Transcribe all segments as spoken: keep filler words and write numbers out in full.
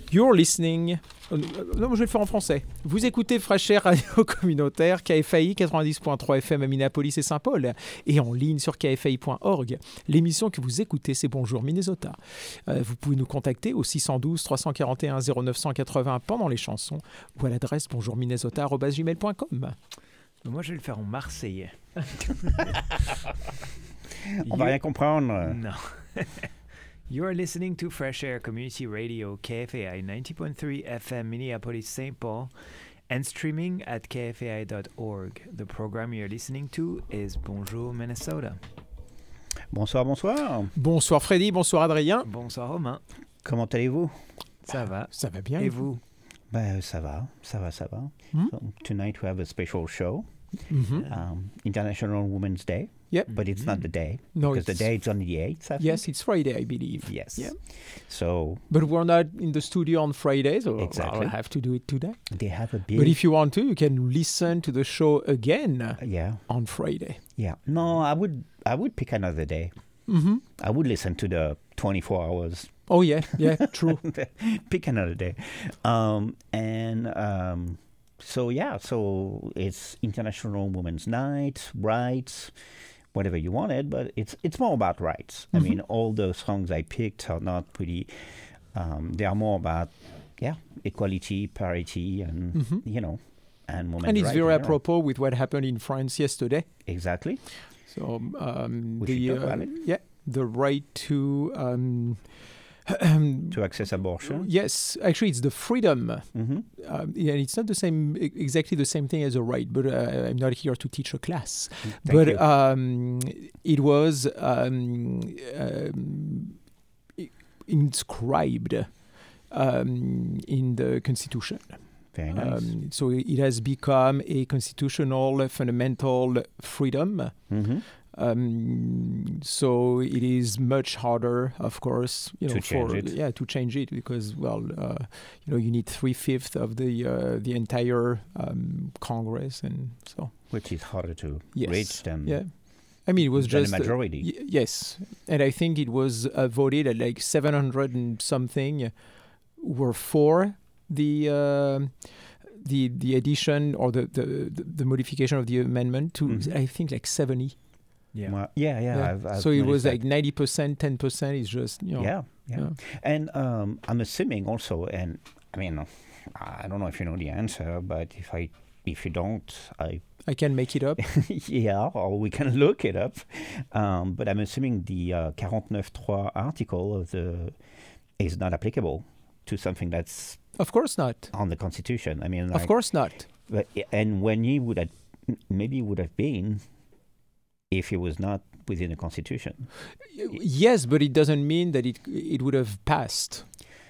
You're listening... Euh, non, je vais le faire en français. Vous écoutez Fresh Air Radio Communautaire, K F A I quatre-vingt-dix point trois F M à Minneapolis et Saint-Paul, et en ligne sur K F A I point org. L'émission que vous écoutez, c'est Bonjour Minnesota. Euh, vous pouvez nous contacter au six un deux, trois quatre un, zéro neuf huit zéro pendant les chansons ou à l'adresse bonjour minnesota arobase gmail point com. Moi, je vais le faire en marseillais. On va rien comprendre. Non. You are listening to Fresh Air Community Radio, K F A I ninety point three F M, Minneapolis, Saint Paul, and streaming at k f a i dot org. The program you're listening to is Bonjour Minnesota. Bonsoir, bonsoir. Bonsoir Freddy, bonsoir Adrien. Bonsoir Romain. Comment allez-vous? Ça va. Ça va bien. Et vous? Ben, ça va, ça va, ça va. Hmm? So, tonight we have a special show, Mm-hmm. um, International Women's Day. Yep. But it's not the day, No, because the it's- day is on the eighth, I think. Yes, it's Friday, I believe. Yes. Yeah. So But we're not in the studio on Friday, so Exactly. I'll have to do it today. they have a big... But if you want to, you can listen to the show again Yeah, on Friday. yeah. No, I would, I would pick another day. Mm-hmm. I would listen to the twenty-four hours. Oh, yeah, yeah, true. Pick another day. Um, and um, so, yeah, so it's International Women's Night, rights, whatever you wanted, but it's it's more about rights. Mhm. I mean, all the songs I picked are not pretty, um, they are more about, yeah, equality, parity, and, Mhm. you know, and women's And it's rights very in general. apropos with what happened in France yesterday. Exactly. So, um, We the should talk uh, about it. yeah, the right to um, To access abortion. yes, actually, it's the freedom. Mm-hmm. Um, yeah, it's not the same, e- exactly the same thing as a right. But uh, I'm not here to teach a class. Thank but you. um, it was um, um, i- inscribed um, in the Constitution. Very nice. Um, so it has become a constitutional fundamental freedom. Mm-hmm. Um, so it is much harder, of course, you know, To for change it. yeah, to change it because well, uh, you know, you need three fifths of the uh, the entire um, Congress, and so Which is harder to yes, reach than, yeah. I mean, it was than just a uh, majority. y- yes, and I think it was uh, voted at like seven hundred and something were for the. Uh, the the addition or the, the, the, the modification of the amendment to Mhm. I think like seventy. Yeah. Well, yeah, yeah. Yeah. I've, I've so it noticed was that. like ninety percent, ten percent is just, you know. Yeah, yeah. yeah. And um, I'm assuming also, and I mean, I don't know if you know the answer, but if I, if you don't, I, I can make it up. yeah, or we can look it up. Um, but I'm assuming the uh, forty-nine three article of the is not applicable to something that's Of course not. on the Constitution. I mean, Of like, course not. But, and when he would have, maybe he would have been, if he was not within the Constitution. Y- Yes, but it doesn't mean that it it would have passed.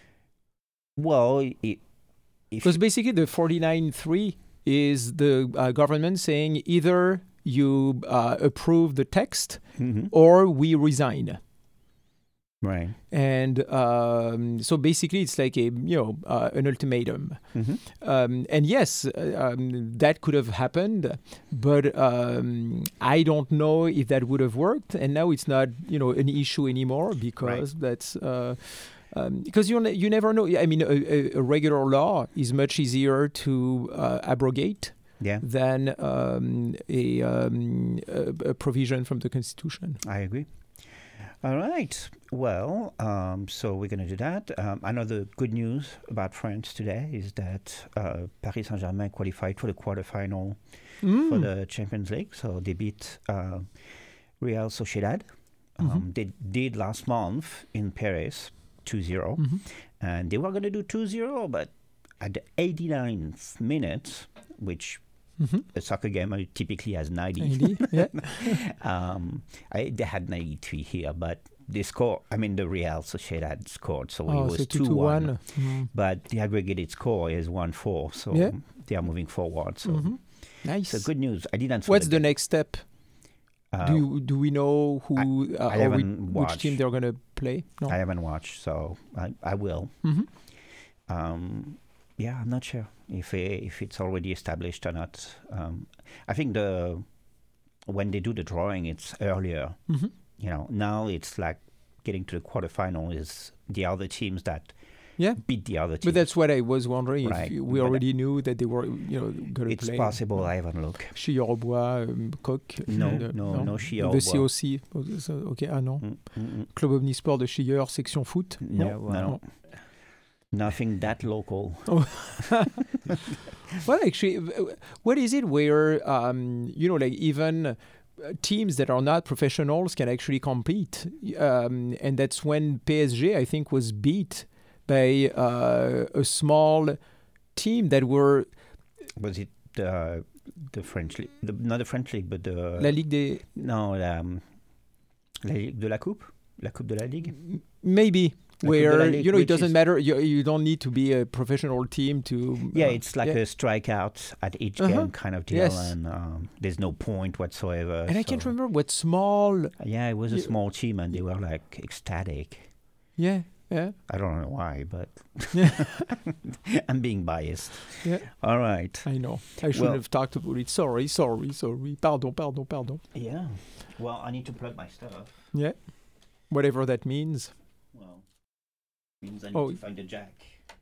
Well, it, if Because basically the forty-nine three is the uh, government saying either you uh, approve the text Mhm. or we resign. Right. And um, so basically it's like a, you know, uh, an ultimatum. Mm-hmm. Um, and yes, uh, um, that could have happened, but um, I don't know if that would have worked. And now it's not, you know, an issue anymore because that's uh, um, because you ne- you never know. I mean, a, a, a regular law is much easier to uh, abrogate Yeah, than um, a, um, a a provision from the Constitution. I agree. All right. Well, um, so we're going to do that. Um, another good news about France today is that uh, Paris Saint-Germain qualified for the quarterfinal Mm. for the Champions League. So they beat uh, Real Sociedad. Um, Mhm. They did last month in Paris two zero. Mhm. And they were going to do two zero, but at the eighty-ninth minute, which Mhm. a soccer game uh, typically has ninety. ninety, yeah. um, I, they had ninety-three here, but they scored. I mean, the Real Sociedad scored, so Oh, it was so two two one. one. Mm. But the aggregated score is one four, so Yeah. they are moving forward. So Mhm. Nice. so good news. I didn't. What's follow the game. next step? Uh, do you, do we know who uh, I or we- haven't which team watched. they're going to play? No. I haven't watched, so I, I will. Mhm. Um, yeah, I'm not sure if it, if it's already established or not. Um, I think the when they do the drawing, it's earlier. Mhm. You know, now it's like getting to the quarterfinal is the other teams that Yeah. beat the other team. But that's what I was wondering. Right. If you- we But already knew that they were, you know, going to It's play. possible. I haven't looked. Chilleur-Bois, um, Coq. No, uh, no, no The Chilleur-Bois. C O C. Ok, ah non. Mm, mm, mm. Club Omnisport de Chilleur, section foot. No, Yeah, well- no, no. Nothing that local. Well, actually, w- what is it where, um, you know, like even uh, teams that are not professionals can actually compete? Um, and that's when P S G, I think, was beat by uh, a small team that were Was it the the French league? The, not the French league, but the La Ligue des... no, la, um, la Ligue de la Coupe, la Coupe de la Ligue. Maybe. La Coupe de la Where, Ligue, you know, it which doesn't is- matter. You, you don't need to be a professional team to... Yeah, uh, it's like yeah. a strikeout at each Uh-huh. game kind of deal, Yes. and um, there's no point whatsoever. And I can't so- remember what small... Yeah, it was a You- small team, and they were like ecstatic. Yeah, yeah. I don't know why, but Yeah. I'm being biased. Yeah. All right. I know. I shouldn't Well- have talked about it. Sorry, sorry, sorry. Pardon, pardon, pardon. Yeah. Well, I need to plug my stuff. Yeah. Whatever that means. Well, means I need Oh. to find a jack.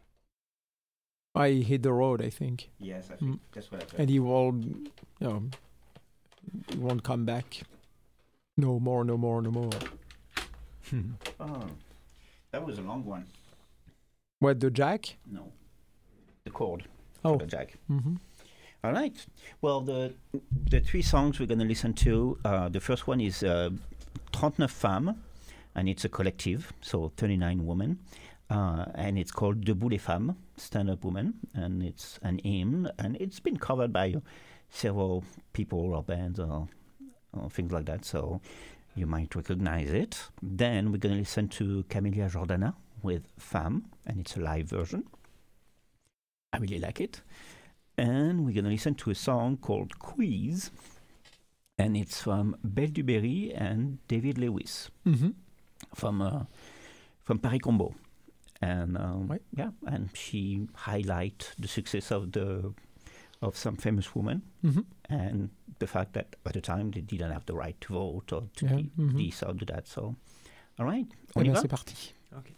I hit the road, I think. Yes, I think think that's what I And he will, you know, he won't come back. No more, no more, no more. Oh, that was a long one. What, the jack? No, the chord. Oh. For the jack. Mm-hmm. All right. Well, the the three songs we're going to listen to. Uh, the first one is uh, thirty-nine Femmes, and it's a collective, so thirty-nine women, uh, and it's called Debout les Femmes, Stand Up Women, and it's an hymn, and it's been covered by several people or bands or, or things like that. So you might recognize it. Then we're going to listen to Camilla Jordana with Femme, and it's a live version. I really like it. And we're going to listen to a song called Quiz, and it's from Belle Duberry and David Lewis Mm-hmm. from uh, from Paris Combo. And um, Right. yeah, and she highlight the success of the of some famous women Mm-hmm. and the fact that at the time they didn't have the right to vote or to Yeah, be mhm. this or do that. So, all right, Eh on y bien, va? c'est parti.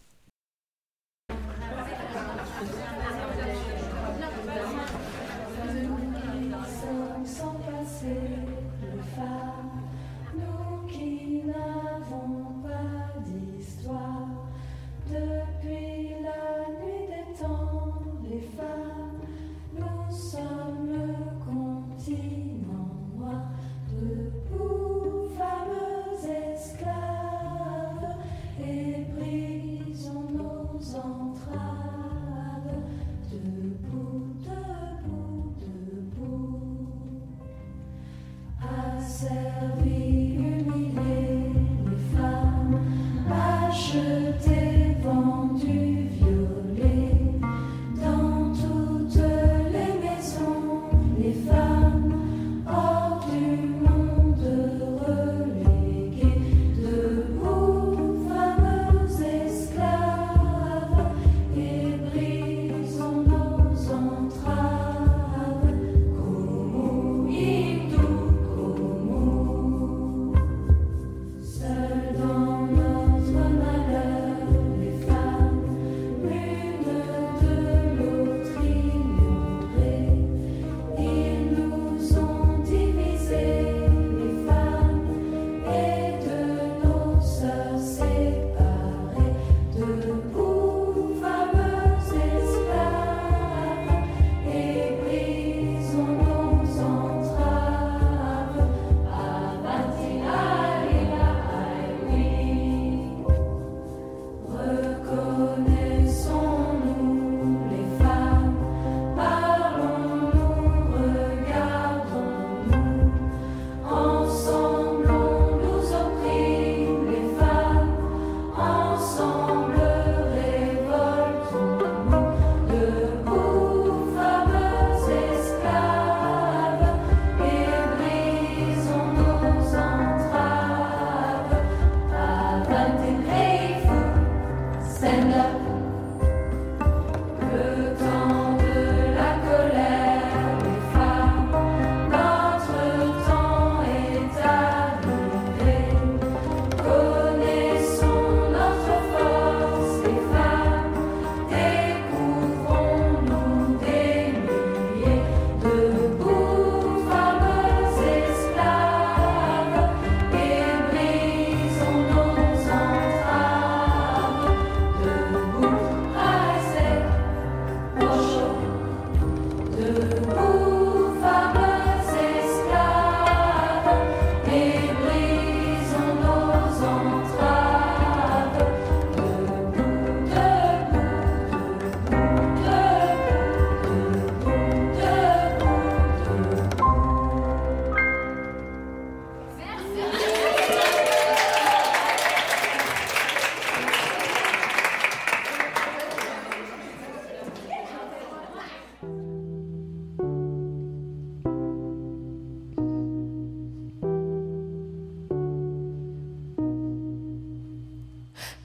Sans passer le phare, nous qui n'avons pas d'histoire, depuis la nuit des temps, les femmes, nous sommes le continent noir, debout, femmes esclaves, et brisons nos entraves, debout, debout, debout. Asservis, humiliés, les femmes, achetées, vendues, violées, dans toutes les maisons, les femmes, hors du monde reléguées, debout, femmes esclaves, et brisons nos entraves, como hindou, como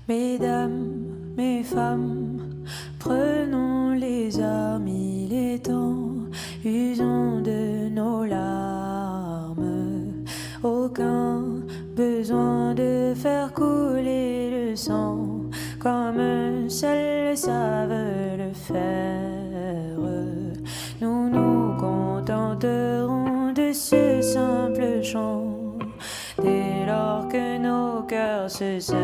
Mesdames, mes femmes, prenons les armes, il est temps, usons de nos larmes. Aucun besoin de faire couler le sang, comme seuls savent le faire. Nous nous contenterons de ce simple chant, dès lors que nos cœurs se serrent.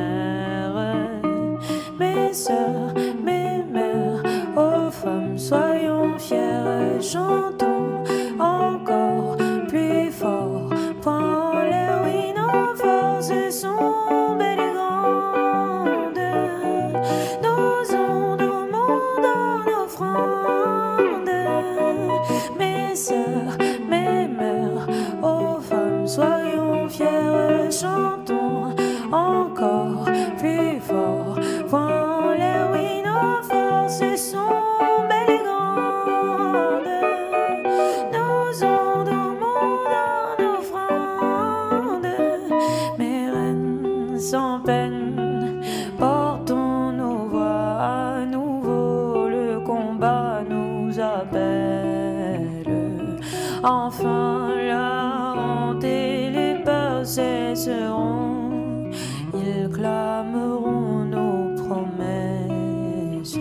Mes sœurs, mes mères, ô femmes, soyons fiers, chantons encore plus fort. Point en l'air, oui, nos forces sont belles et grandes. Nos ondes au monde en offrande. Mes sœurs, mes mères, ô femmes, soyons fiers, chantons encore plus fort. Point en l'air, oui, nos forces sont belles et grandes. Nos ondes au monde en offrande. Mes reines sans peine, portons nos voix à nouveau. Le combat nous appelle. Enfin la honte et les peurs cesseront. Ils clameront nos promesses.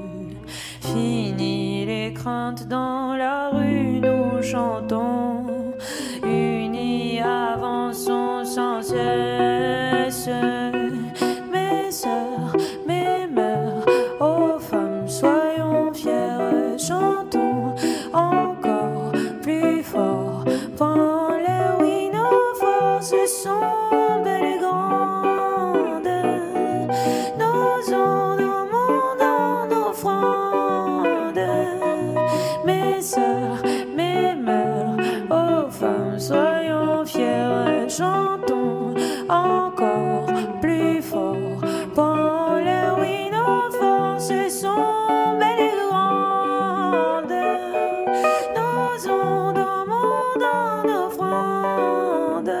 Fini les craintes dans la rue, nous chantons. Unis avançons sans cesse. Mes sœurs, mes mères, ô femmes, soyons fiers, chantons encore plus fort. Point en l'air, oui, nos forces sont belles et grandes. Nos ondes au monde en offrande. Mes sœurs, mes mères, ô femmes, soyons fiers, chantons encore plus fort. Point en l'air, oui, nos forces sont belles et grandes. Nos ondes au monde en offrande.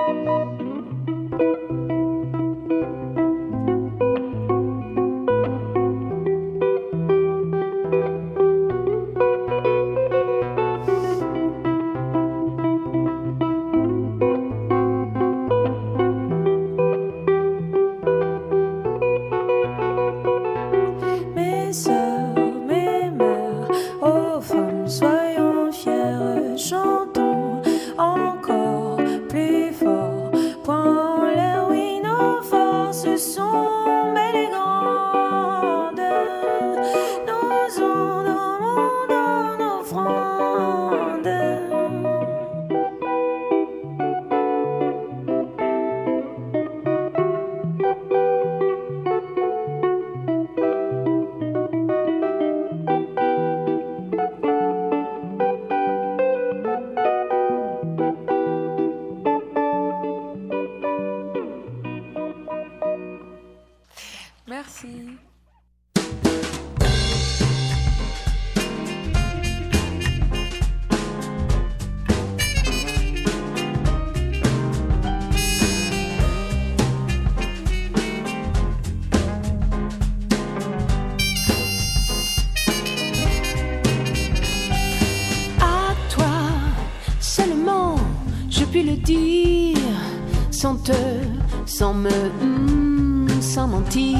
Mes sœurs, mes mères, ô femmes, soyons fiers, chantons encore plus fort. Point en l'air, oui, nos forces sont belles et grandes. Nos ondes au monde en offrande. Merci. À toi seulement je puis le dire, sans te, sans me, hmm, sans mentir.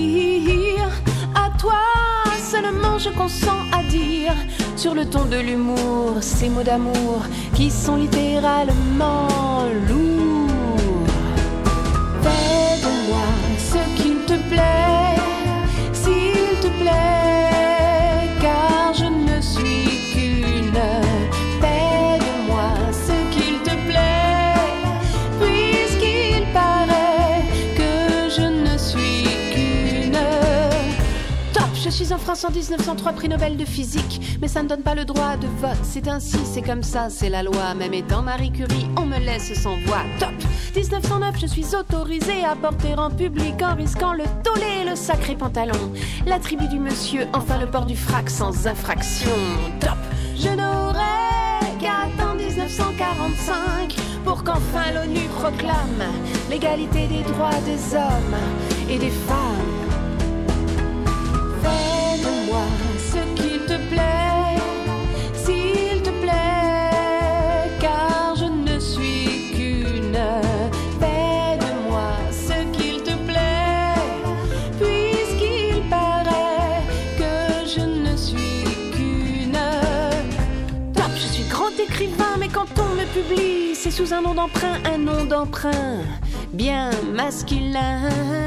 À toi seulement je consens à dire, sur le ton de l'humour, ces mots d'amour qui sont littéralement lourds. Fais de moi ce qu'il te plaît, s'il te plaît, car je ne suis qu'une. Fais de moi ce qu'il te plaît, puisqu'il paraît que je ne suis qu'une. Top, je suis en France en dix-neuf cent trois, prix Nobel de physique, mais ça ne donne pas le droit de vote. C'est ainsi, c'est comme ça, c'est la loi. Même étant Marie Curie, on me laisse sans voix. Top, dix-neuf cent neuf, je suis autorisée à porter en public en risquant le tollé et le sacré pantalon. La tribu du monsieur, enfin le port du frac sans infraction. Top, je n'aurais qu'à attendre dix-neuf cent quarante-cinq pour qu'enfin l'ONU proclame l'égalité des droits des hommes et des femmes. Fais de moi ce qu'il te plaît, s'il te plaît, car je ne suis qu'une. Fais de moi ce qu'il te plaît, puisqu'il paraît que je ne suis qu'une. Top, je suis grand écrivain, mais quand on me publie, c'est sous un nom d'emprunt, un nom d'emprunt bien masculin.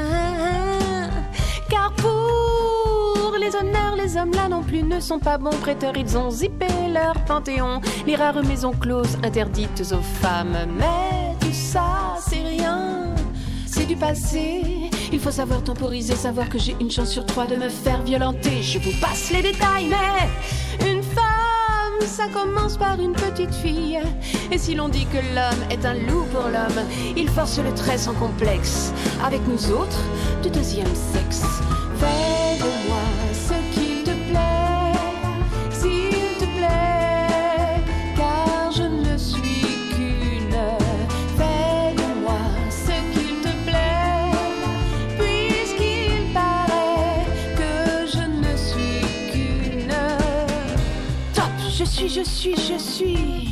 Car pour les honneurs, les hommes là non plus ne sont pas bons prêteurs. Ils ont zippé leur panthéon, les rares maisons closes interdites aux femmes. Mais tout ça, c'est rien, c'est du passé. Il faut savoir temporiser, savoir que j'ai une chance sur trois de me faire violenter. Je vous passe les détails, mais une femme, ça commence par une petite fille. Et si l'on dit que l'homme est un loup pour l'homme, il force le trait sans complexe avec nous autres du deuxième sexe. Fais de moi ce qu'il te plaît, s'il te plaît, car je ne suis qu'une. Fais de moi ce qu'il te plaît, puisqu'il paraît que je ne suis qu'une. Top, je suis, je suis, je suis.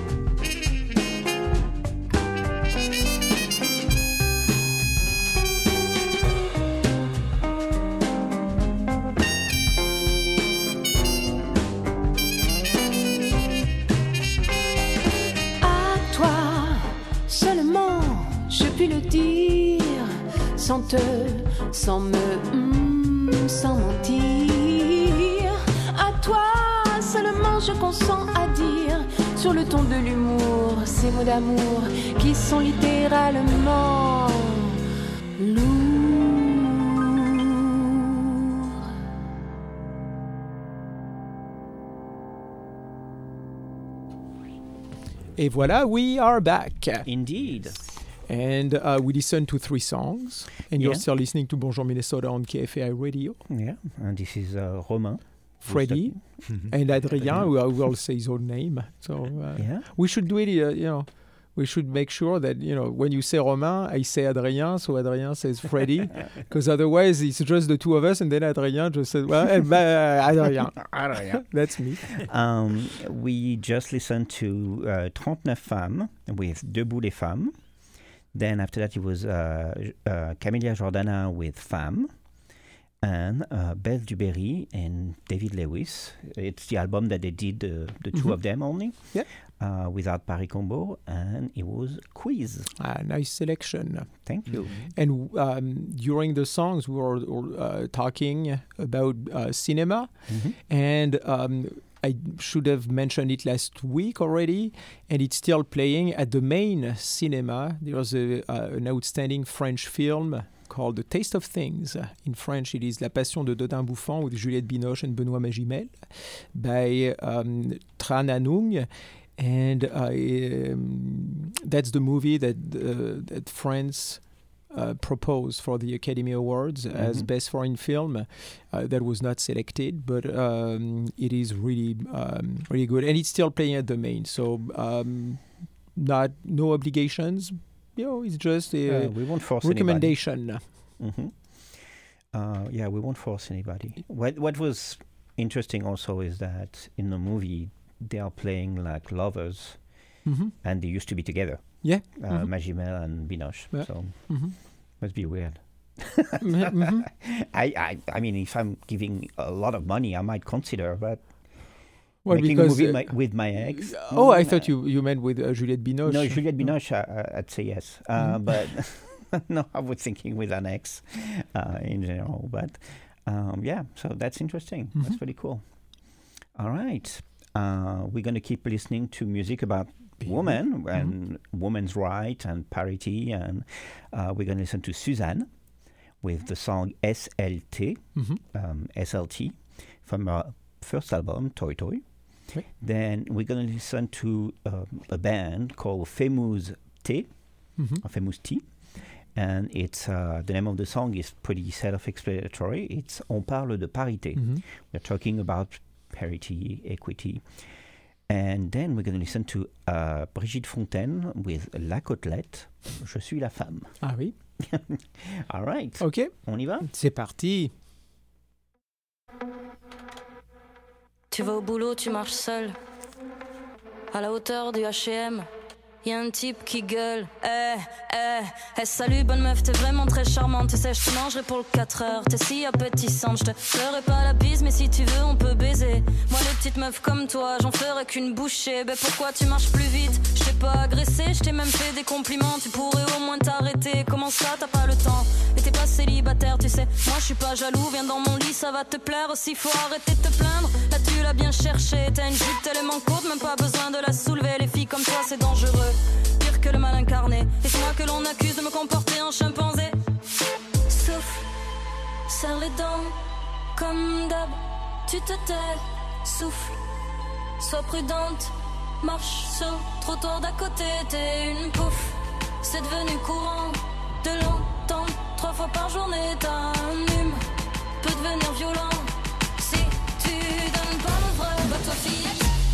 Le dire sans te, sans me, mm, sans mentir. À toi seulement je consens à dire sur le ton de l'humour ces mots d'amour qui sont littéralement lourds. Et voilà, we are back. Indeed. And uh, we listened to three songs. And you're Yeah. still listening to Bonjour Minnesota on K F A I Radio. Yeah, and this is uh, Romain. Freddie and Adrien, who I will say his own name. So uh, Yeah. we should do it, uh, you know, we should make sure that, you know, when you say Romain, I say Adrien, so Adrien says Freddie, because otherwise it's just the two of us, and then Adrien just says, well, eh, bah, Adrien. Adrien. That's me. Um, we just listened to uh, trente-neuf Femmes with Debout les Femmes. Then after that, it was uh, uh, Camélia Jordana with Femme, and uh, Belle Duberry and David Lewis. It's the album that they did, uh, the two Mhm. of them only, Yeah. uh, without Paris Combo, and it was Quiz. Ah, nice selection. Thank you. And um, during the songs, we were uh, talking about uh, cinema, Mhm. and um, I should have mentioned it last week already, and it's still playing at the main cinema. There's a, uh, an outstanding French film called The Taste of Things. In French, it is La Passion de Dodin Bouffant with Juliette Binoche and Benoît Magimel by um, Tran Anung. And uh, um, that's the movie that, uh, that France uh, proposed for the Academy Awards mm-hmm. as Best Foreign Film. Uh, that was not selected, but um, it is really, um, really good. And it's still playing at the main. So um, not no obligations. You know, it's just a Uh, we won't force recommendation. Mm-hmm. Uh, yeah, we won't force anybody. What What was interesting also is that in the movie they are playing like lovers, Mm-hmm. and they used to be together. Yeah. Uh, Mhm. Magimel and Binoche. Yeah. So Mm-hmm. must be weird. mm-hmm. I, I I mean, if I'm giving a lot of money, I might consider, but Well, making because a movie uh, my, with my ex. oh, I mm, thought uh, you you meant with uh, Juliette Binoche. No, Juliette Binoche, uh, uh, I'd say yes. Uh, Mhm. But no, I was thinking with an ex uh, in general. But um, yeah, so that's interesting. Mhm. That's pretty cool. All right. Uh, we're going to keep listening to music about women and women's rights and parity. And uh, we're going to listen to Suzanne with the song S L T, Mhm. um, S L T, from her first album, Toy Toy. Okay. Then we're going to listen to um, a band called Famous T, Mhm. or Famous T. And it's uh, the name of the song is pretty self-explanatory. It's On parle de parité. Mhm. We're talking about parity, equity. And then we're going to listen to uh, Brigitte Fontaine with La Côtelette. Je suis la femme. Ah oui. All right. Ok. On y va? C'est parti. Tu vas au boulot, tu marches seul. À la hauteur du H et M, y'a un type qui gueule. Eh, eh, eh, salut bonne meuf, t'es vraiment très charmante. Tu sais, je te mangerai pour le quatre heures. T'es si appétissante, je te ferai pas la bise, mais si tu veux, on peut baiser. Moi, les petites meufs comme toi, j'en ferai qu'une bouchée. Ben pourquoi tu marches plus vite? Je t'ai pas agressé, je t'ai même fait des compliments. Tu pourrais au moins t'arrêter. Comment ça, t'as pas le temps? Et t'es pas célibataire, tu sais. Moi, je suis pas jaloux, viens dans mon lit, ça va te plaire. Aussi, faut arrêter de te plaindre. Là, tu l'as bien cherché. T'as une jupe tellement courte, même pas besoin de la soulever. Les filles comme toi, c'est dangereux. Pire que le mal incarné. Et c'est moi que l'on accuse de me comporter en chimpanzé. Souffle, serre les dents, comme d'hab, tu te tais. Souffle, sois prudente, marche sur le trottoir d'à côté. T'es une pouffe, c'est devenu courant de l'entendre trois fois par journée. T'as un hume, peut devenir violent si tu donnes pas le vrai. Bah toi fillette.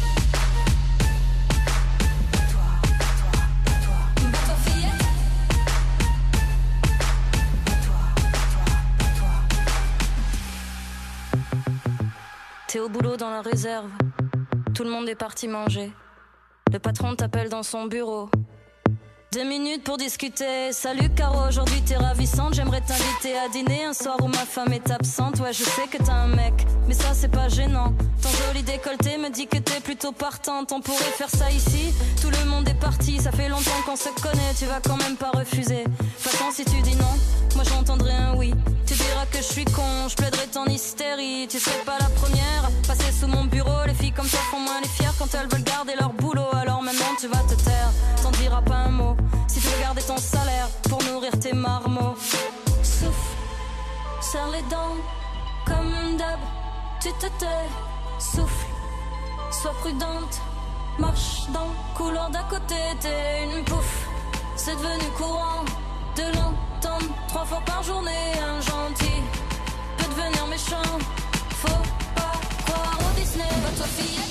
T'es au boulot dans la réserve, tout le monde est parti manger. Le patron t'appelle dans son bureau. Deux minutes pour discuter. Salut Caro, aujourd'hui t'es ravissante. J'aimerais t'inviter à dîner un soir où ma femme est absente. Ouais, je sais que t'as un mec, mais ça c'est pas gênant. Ton joli décolleté me dit que t'es plutôt partante. On pourrait faire ça ici, tout le monde est parti. Ça fait longtemps qu'on se connaît, tu vas quand même pas refuser. De toute façon si tu dis non, moi j'entendrai un oui. Tu diras que je suis con, je plaiderai ton hystérie. Tu serais pas la première à passer sous mon bureau. Les filles comme toi font moins les fières quand elles veulent garder leur boulot. Alors maintenant tu vas te taire, t'en diras pas un mot. Si tu veux garder ton salaire pour nourrir tes marmots. Souffle, serre les dents, comme d'hab, tu te tais. Souffle, sois prudente, marche dans le couloir d'à côté. T'es une pouffe, c'est devenu courant de l'entendre trois fois par journée. Un gentil peut devenir méchant, faut pas croire au Disney. Va toi fillette.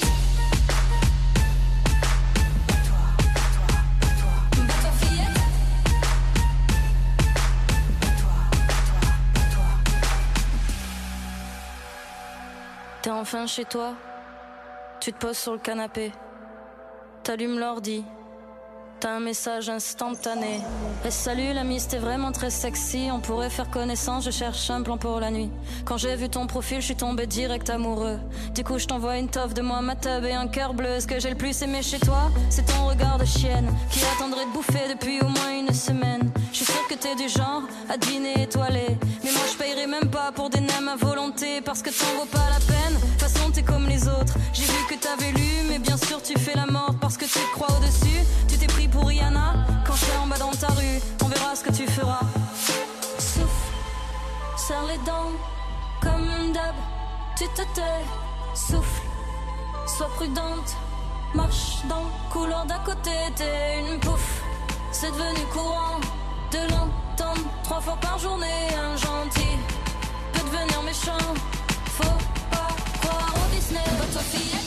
T'es enfin chez toi, tu te poses sur le canapé, t'allumes l'ordi, t'as un message instantané. Eh salut l'ami, c'était vraiment très sexy, on pourrait faire connaissance, je cherche un plan pour la nuit. Quand j'ai vu ton profil, je suis tombé direct amoureux. Du coup je t'envoie une toffe de moi, ma tub et un cœur bleu. Ce que j'ai le plus aimé chez toi, c'est ton regard de chienne qui attendrait de bouffer depuis au moins une semaine. Je suis sûre que t'es du genre à dîner étoilé, mais moi je payerai même pas pour des nems à volonté, parce que t'en vaut pas la peine. De toute façon t'es comme les autres, j'ai vu que t'avais lu, mais bien sûr tu fais la morte parce que tu te crois au-dessus. Tu t'es pris pour Rihanna, quand je serai en bas dans ta rue, on verra ce que tu feras. Souffle, serre les dents, comme d'hab, tu te tais. Souffle, sois prudente, marche dans le couloir d'à côté. T'es une pouffe, c'est devenu courant de l'entendre trois fois par journée. Un gentil peut devenir méchant, faut pas croire au Disney. Va toi fillette.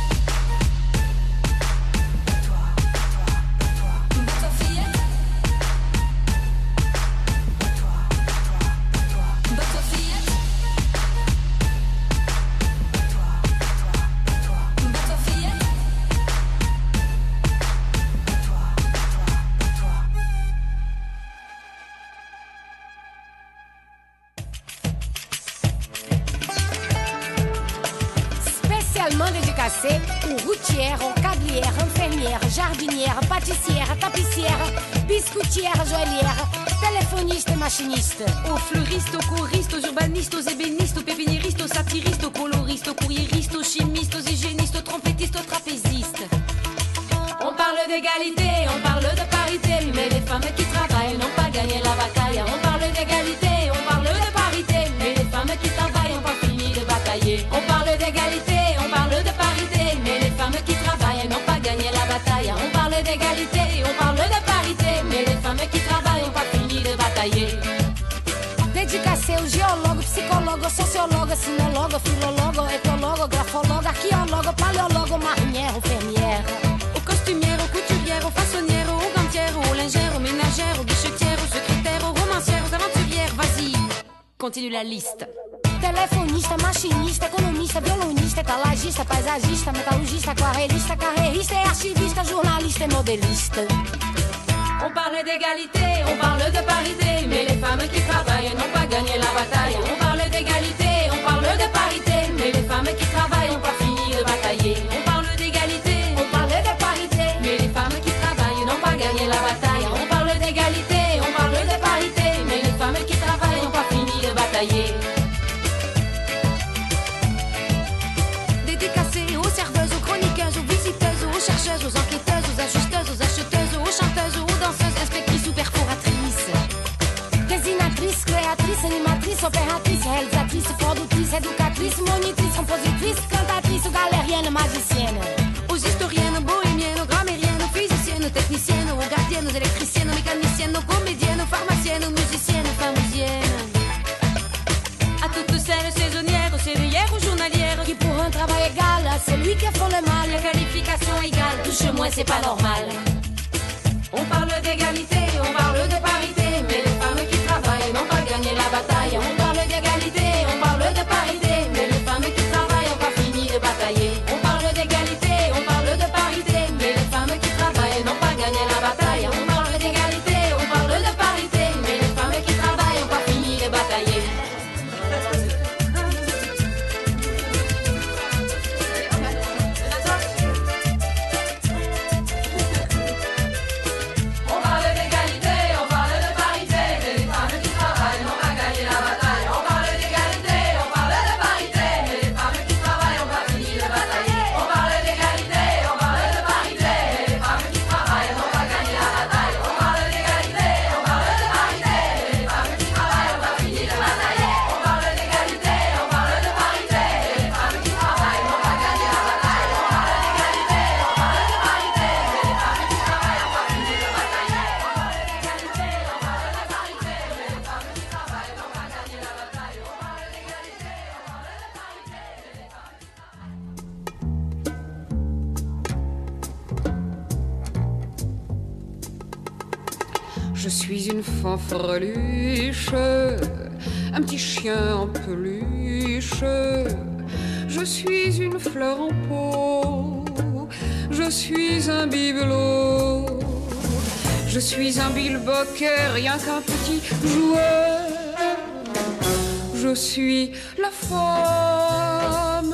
Dédicacé aux routières, aux cablières, infirmières, jardinières, pâtissières, tapissières, biscoutières, joaillières, téléphonistes et machinistes. Aux fleuristes, aux choristes, aux urbanistes, aux ébénistes, aux pépiniéristes, aux satiristes, aux coloristes, aux courriéristes, aux chimistes, aux hygiénistes, aux trompettistes, aux trapézistes. On parle d'égalité, on parle de parité, mais les femmes qui travaillent n'ont pas gagné la bataille. On parle d'égalité, on parle de parité, mais les femmes qui travaillent n'ont pas fini de batailler. On parle d'égalité, on parle de parité, mais les femmes qui travaillent n'ont pas gagné la bataille. On parle d'égalité, on parle de parité, mais les femmes qui travaillent n'ont pas fini de batailler. Dédicacé ao geólogo, psicólogo, sociólogo, sinologo, filólogo, etologo, grafólogo, arqueólogo, paleólogo, marinheiro, enfermeiro. continue la liste. Telefonista, machinista, economista, violonista, etalagista, paisagista, metalurgista, aquarelista, carreirista e archivista, jornalista et modeliste. On parle d'égalité, on parle de parité, mais les femmes qui travaillent n'ont pas gagné la bataille. On parle d'égalité, on parle de parité, mais les femmes qui travaillent n'ont pas fini de batailler. On parle d'égalité, on parle de parité, mais les femmes qui travaillent n'ont pas gagné la bataille. On parle d'égalité, on parle de parité, mais les femmes qui travaillent n'ont pas fini de batailler. Aux serveuses, aux chroniqueuses, aux visiteuses, aux chercheuses, aux enquêteuses, aux ajusteuses, aux acheteuses, aux chanteuses, aux danseuses, inspectrices ou perforatrices. Dessinatrices, créatrices, animatrices, opératrices, réalisatrices, productrices, éducatrices, monitrices, compositrices, cantatrices, galériennes, magiciennes. Aux historiennes, bohémiennes, aux grammairiennes, aux physiciennes, aux techniciennes, aux gardiennes, aux électriciennes, aux mécaniciennes, aux comédiennes, aux pharmaciennes, aux musiciennes, aux famousiennes. À toutes celles saisonnières, aux sévillères, aux journalières, qui pour un travail égal à celui qui font le mal, la qualification égale, touche moins c'est pas normal. On parle d'égalité, on parle de parité, mais les femmes qui travaillent n'ont pas gagné la bataille. On parle d'égalité, on parle de parité, mais les femmes qui travaillent n'ont pas fini de batailler. On parle d'égalité, on parle de parité, mais les femmes qui travaillent n'ont pas gagné la bataille. On parle d'égalité, on parle de parité, mais les femmes qui travaillent n'ont pas fini de batailler. Je suis une fanfreluche, un petit chien en peluche. Je suis une fleur en pot, je suis un bibelot. Je suis un bilboquet, rien qu'un petit joueur. Je suis la femme.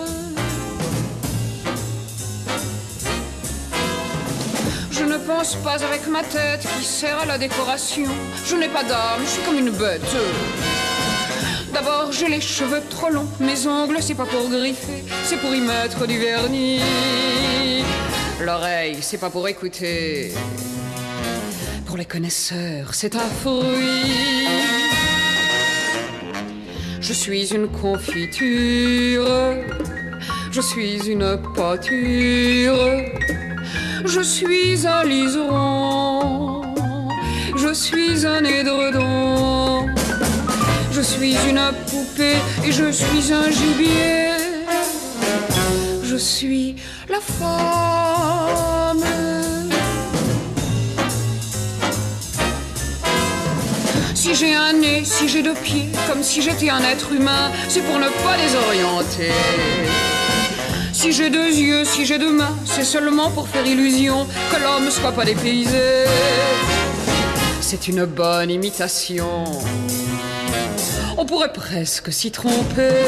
Je ne pense pas avec ma tête qui sert à la décoration. Je n'ai pas d'âme, je suis comme une bête. D'abord j'ai les cheveux trop longs, mes ongles c'est pas pour griffer, c'est pour y mettre du vernis. L'oreille c'est pas pour écouter, pour les connaisseurs c'est un fruit. Je suis une confiture, je suis une pâture. Je suis un liseron, je suis un édredon. Je suis une poupée et je suis un gibier. Je suis la femme. Si j'ai un nez, si j'ai deux pieds, comme si j'étais un être humain, c'est pour ne pas désorienter. Si j'ai deux yeux, si j'ai deux mains, c'est seulement pour faire illusion que l'homme ne soit pas dépaysé. C'est une bonne imitation, on pourrait presque s'y tromper.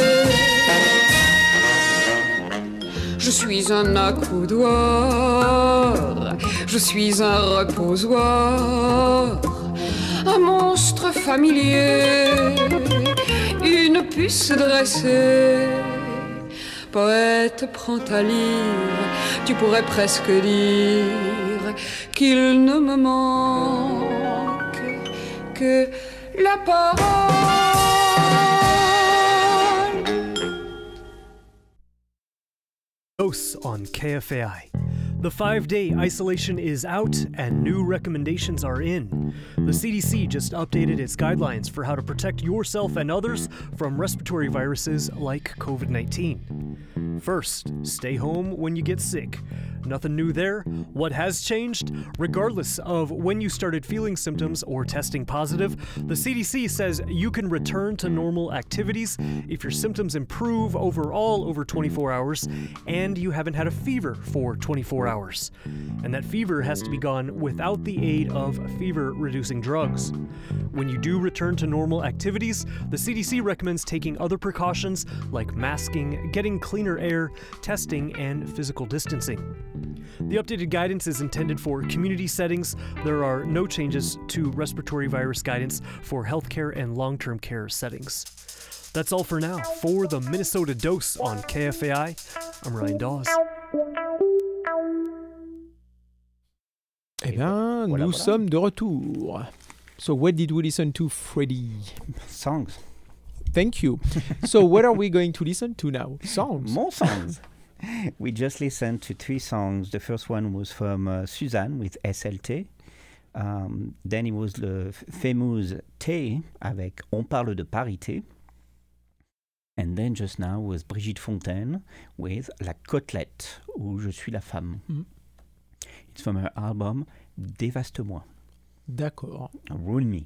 Je suis un accoudoir, je suis un reposoir, un monstre familier, une puce dressée. Poète, prends ta lyre, tu pourrais presque dire qu'il ne me manque que la parole. Dose on K F A I. The five-day isolation is out and new recommendations are in. The C D C just updated its guidelines for how to protect yourself and others from respiratory viruses like COVID nineteen. First, stay home when you get sick. Nothing new there. What has changed? Regardless of when you started feeling symptoms or testing positive, the C D C says you can return to normal activities if your symptoms improve overall over twenty-four hours and you haven't had a fever for twenty-four hours. And that fever has to be gone without the aid of fever-reducing drugs. When you do return to normal activities, the C D C recommends taking other precautions like masking, getting cleaner air, testing, and physical distancing. The updated guidance is intended for community settings. There are no changes to respiratory virus guidance for healthcare and long-term care settings. That's all for now. For the Minnesota Dose on K F A I, I'm Ryan Dawes. Eh bien, voilà, nous voilà. sommes de retour. So what did we listen to, Freddy? Songs. Thank you. So what are we going to listen to now? Songs. More songs. We just listened to three songs. The first one was from uh, Suzanne with S L T. Um, then it was the f- famous T avec On parle de parité. And then just now was Brigitte Fontaine with La Côtelette, ou Je suis la femme. Mm. It's from her album Dévaste-moi. D'accord. Rule me.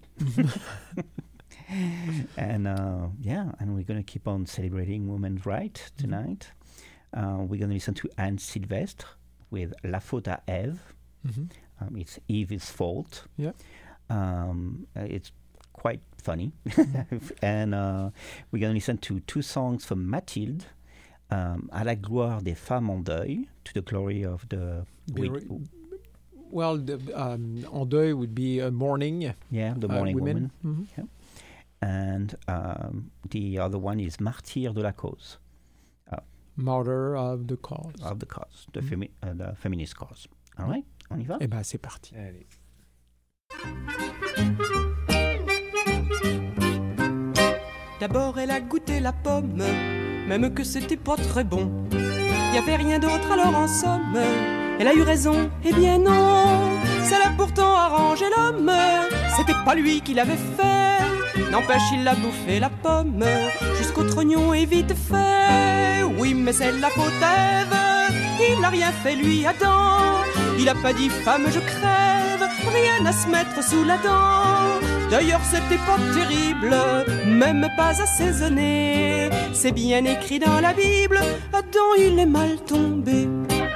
And uh, yeah, and we're going to keep on celebrating women's rights tonight. Uh, we're going to listen to Anne Sylvestre with La faute à Ève. Mm-hmm. Um, it's Eve's fault. Yeah. Um, uh, it's quite funny. And uh, we're going to listen to two songs from Mathilde. Um, à la gloire des femmes en deuil, to the glory of the... Be wid- re- Well, the, um, en deuil would be uh, mourning. yeah, the uh, morning women. woman. Mhm. And um, the other one is Martyr de la cause, Martyr of the cause. of the cause, the, Mhm. femi- uh, the feminist cause. All right, on y va? Eh ben, c'est parti. Allez. D'abord elle a goûté la pomme, même que c'était pas très bon. Y avait rien d'autre alors en somme, elle a eu raison, eh bien non. Ça l'a pourtant arrangé l'homme, c'était pas lui qui l'avait fait. N'empêche il a bouffé la pomme, jusqu'au trognon et vite fait. Oui mais c'est la faute d'Ève, il n'a rien fait lui Adam. Il a pas dit femme je crève, rien à se mettre sous la dent. D'ailleurs c'était pas terrible, même pas assaisonné. C'est bien écrit dans la Bible, Adam il est mal tombé.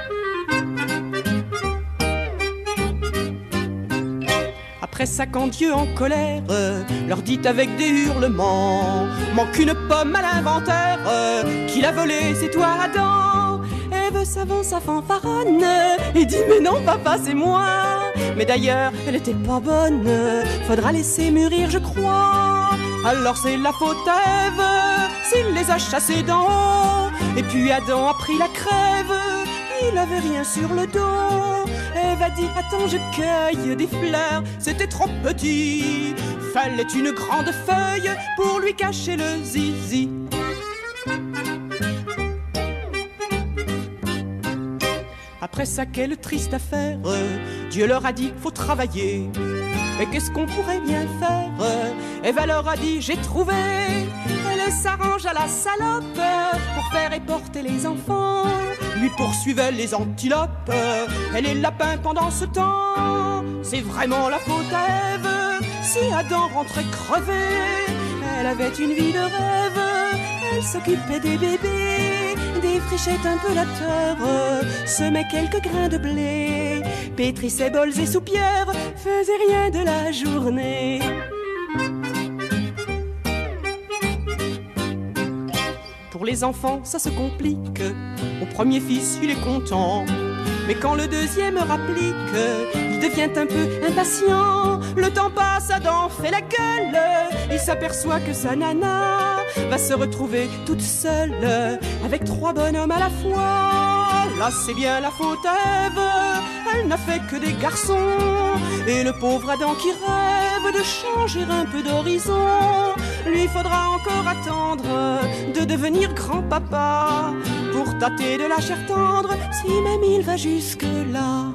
Après ça quand Dieu en colère leur dit avec des hurlements, manque une pomme à l'inventaire, qui l'a volée c'est toi Adam. Ève s'avance à fanfaronne et dit mais non papa c'est moi. Mais d'ailleurs elle était pas bonne, faudra laisser mûrir je crois. Alors c'est la faute à Ève s'il les a chassés d'en haut. Et puis Adam a pris la crève, il avait rien sur le dos. Ève a dit attends je cueille des fleurs, c'était trop petit. Fallait une grande feuille pour lui cacher le zizi. Après ça, quelle triste affaire, Dieu leur a dit faut travailler. Mais qu'est-ce qu'on pourrait bien faire? Ève leur a dit j'ai trouvé. Elle s'arrange à la salope pour faire et porter les enfants. Lui poursuivait les antilopes et les lapins pendant ce temps. C'est vraiment la faute à Ève si Adam rentrait crevé. Elle avait une vie de rêve, elle s'occupait des bébés, défrichait un peu la terre, semait quelques grains de blé, pétrissait bols et soupières, faisait rien de la journée. Pour les enfants, ça se complique. Au premier fils, il est content. Mais quand le deuxième rapplique, il devient un peu impatient. Le temps passe, Adam fait la gueule. Il s'aperçoit que sa nana va se retrouver toute seule avec trois bonhommes à la fois. Là, c'est bien la faute à Ève. Elle n'a fait que des garçons. Et le pauvre Adam qui rêve de changer un peu d'horizon, lui faudra encore attendre de devenir grand-papa pour tâter de la chair tendre, si même il va jusque-là.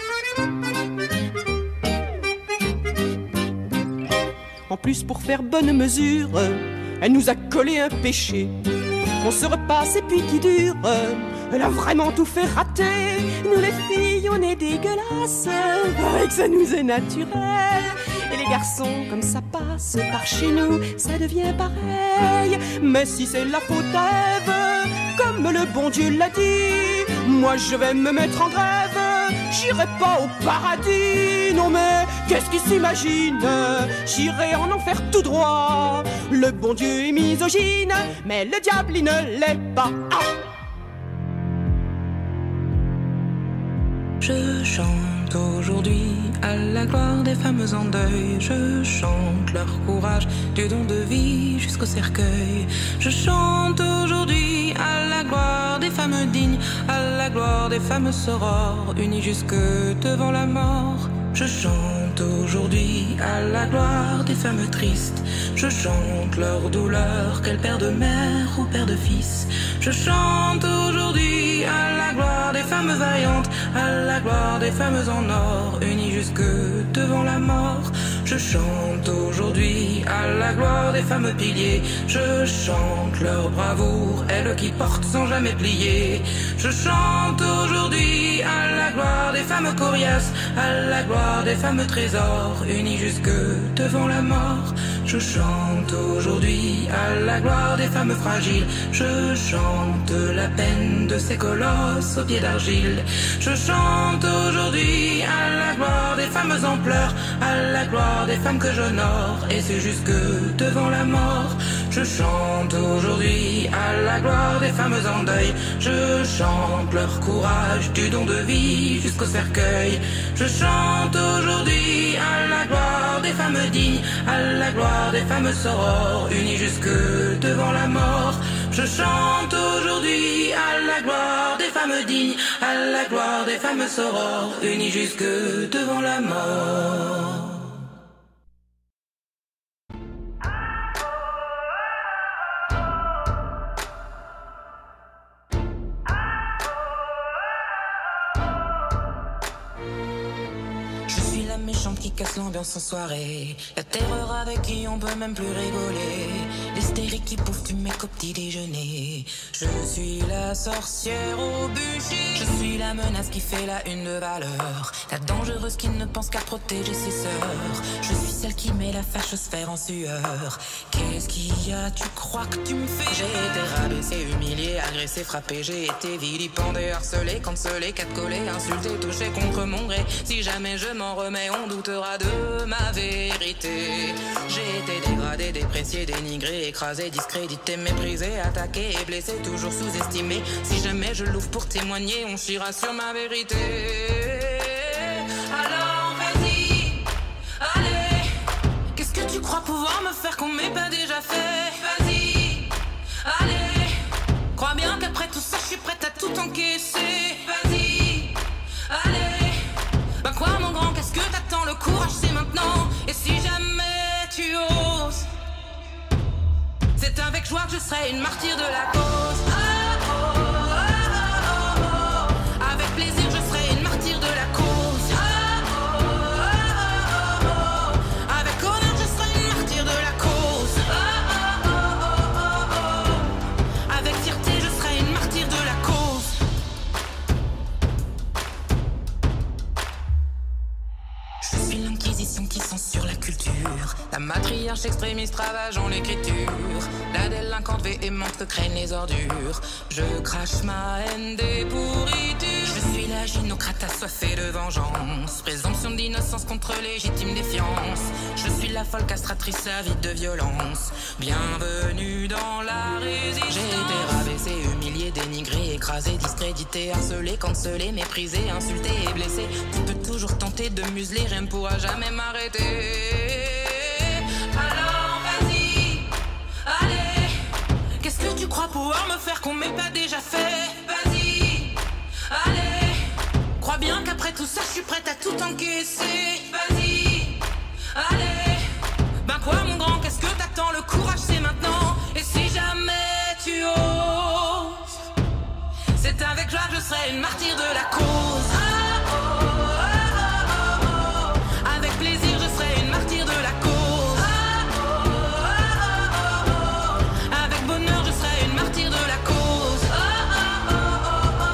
En plus, pour faire bonne mesure, elle nous a collé un péché qu'on se repasse et puis qui dure Elle a vraiment tout fait rater. Nous les filles, on est dégueulasses. Pareil que ça nous est naturel. Et les garçons, comme ça passe par chez nous, ça devient pareil. Mais si c'est la faute d'Ève, comme le bon Dieu l'a dit, moi je vais me mettre en grève. J'irai pas au paradis, non mais qu'est-ce qu'ils s'imaginent? J'irai en enfer tout droit. Le bon Dieu est misogyne, mais le diable il ne l'est pas. Ah! Je chante aujourd'hui à la gloire des femmes en deuil. Je chante leur courage, du don de vie jusqu'au cercueil. Je chante aujourd'hui à la gloire des femmes dignes, à la gloire des femmes sorores, unies jusque devant la mort. Je chante aujourd'hui à la gloire des femmes tristes. Je chante leur douleur, qu'elles père de mère ou père de fils. Je chante aujourd'hui à la gloire des femmes vaillantes, à la gloire des femmes en or, unies jusque devant la mort. Je chante aujourd'hui à la gloire des femmes piliers. Je chante leur bravoure, elles qui portent sans jamais plier. Je chante aujourd'hui à la gloire des femmes coriaces, à la gloire des femmes trésors, unies jusque devant la mort. Je chante aujourd'hui à la gloire des femmes fragiles. Je chante la peine de ces colosses aux pieds d'argile. Je chante aujourd'hui à la gloire des femmes en pleurs, à la gloire des femmes que j'honore, et c'est jusque devant la mort. Je chante aujourd'hui à la gloire des femmes en deuil. Je chante leur courage, du don de vie jusqu'au cercueil. Je chante aujourd'hui à la gloire des femmes dignes, à la gloire des femmes sorores, unies jusque devant la mort. Je chante aujourd'hui à la gloire des femmes dignes, à la gloire des femmes sorores, unies jusque devant la mort. Méchante qui casse l'ambiance en soirée, la terreur avec qui on peut même plus rigoler, l'hystérie qui bouffe du mec au petit déjeuner. Je suis la sorcière au bûcher, je suis la menace qui fait la une de valeur, la dangereuse qui ne pense qu'à protéger ses sœurs. Je suis celle qui met la fâchosphère en sueur. Qu'est-ce qu'il y a, tu crois que tu me fais? J'ai été rabaissé, humilié, agressé, frappé, j'ai été vilipendé, harcelé, cancelé, catcollé, insulté, touché contre mon gré. Si jamais je m'en remets, on doutera de ma vérité. J'ai été dégradé, déprécié, dénigré, écrasé, discrédité, méprisé, attaqué et blessé, toujours sous-estimé. Si jamais je l'ouvre pour témoigner, on chira sur ma vérité. Alors vas-y, allez. Qu'est-ce que tu crois pouvoir me faire qu'on m'ait pas déjà fait? Vas-y, allez. Crois bien qu'après tout ça, je suis prête à tout encaisser. Vas-y, allez. Ben quoi mon grand, qu'est-ce que t'attends? Le courage c'est maintenant. Et si jamais tu oses, c'est avec joie que je serai une martyre de la cause. Oh, oh, oh, oh, oh, oh. Avec plaisir je serai une martyre de la cause. Oh, oh, oh, oh, oh. Avec honneur je serai une martyre de la cause. Oh, oh, oh, oh, oh. Avec fierté je serai une martyre de la cause. Qui censure la culture, la matriarche extrémiste ravageant l'écriture, la délinquante véhémente que craignent les ordures. Je crache ma haine des pourritures. Je suis la gynocrate assoiffée de vengeance, présomption d'innocence contre légitime défiance. Je suis la folle castratrice avide de violence. Bienvenue dans la résistance. J'ai été rabaissé, humilié, dénigré, écrasé, discrédité, harcelé, cancelé, méprisé, insulté et blessé. Tu peux toujours tenter de museler, rien ne pourra jamais m'arrêter. Alors vas-y, allez. Qu'est-ce que tu crois pouvoir me faire qu'on m'ait pas déjà fait? Vas-y, allez. Crois bien qu'après tout ça je suis prête à tout encaisser. Vas-y, allez. Ben quoi mon grand, qu'est-ce que t'attends? Le courage c'est maintenant. Et si jamais tu oses, c'est avec joie que je serai une martyre de la cause. Ah, oh, oh, oh, oh, oh. Avec plaisir je serai une martyre de la cause. Ah, oh, oh, oh, oh, oh. Avec bonheur je serai une martyre de la cause. Ah, oh, oh, oh,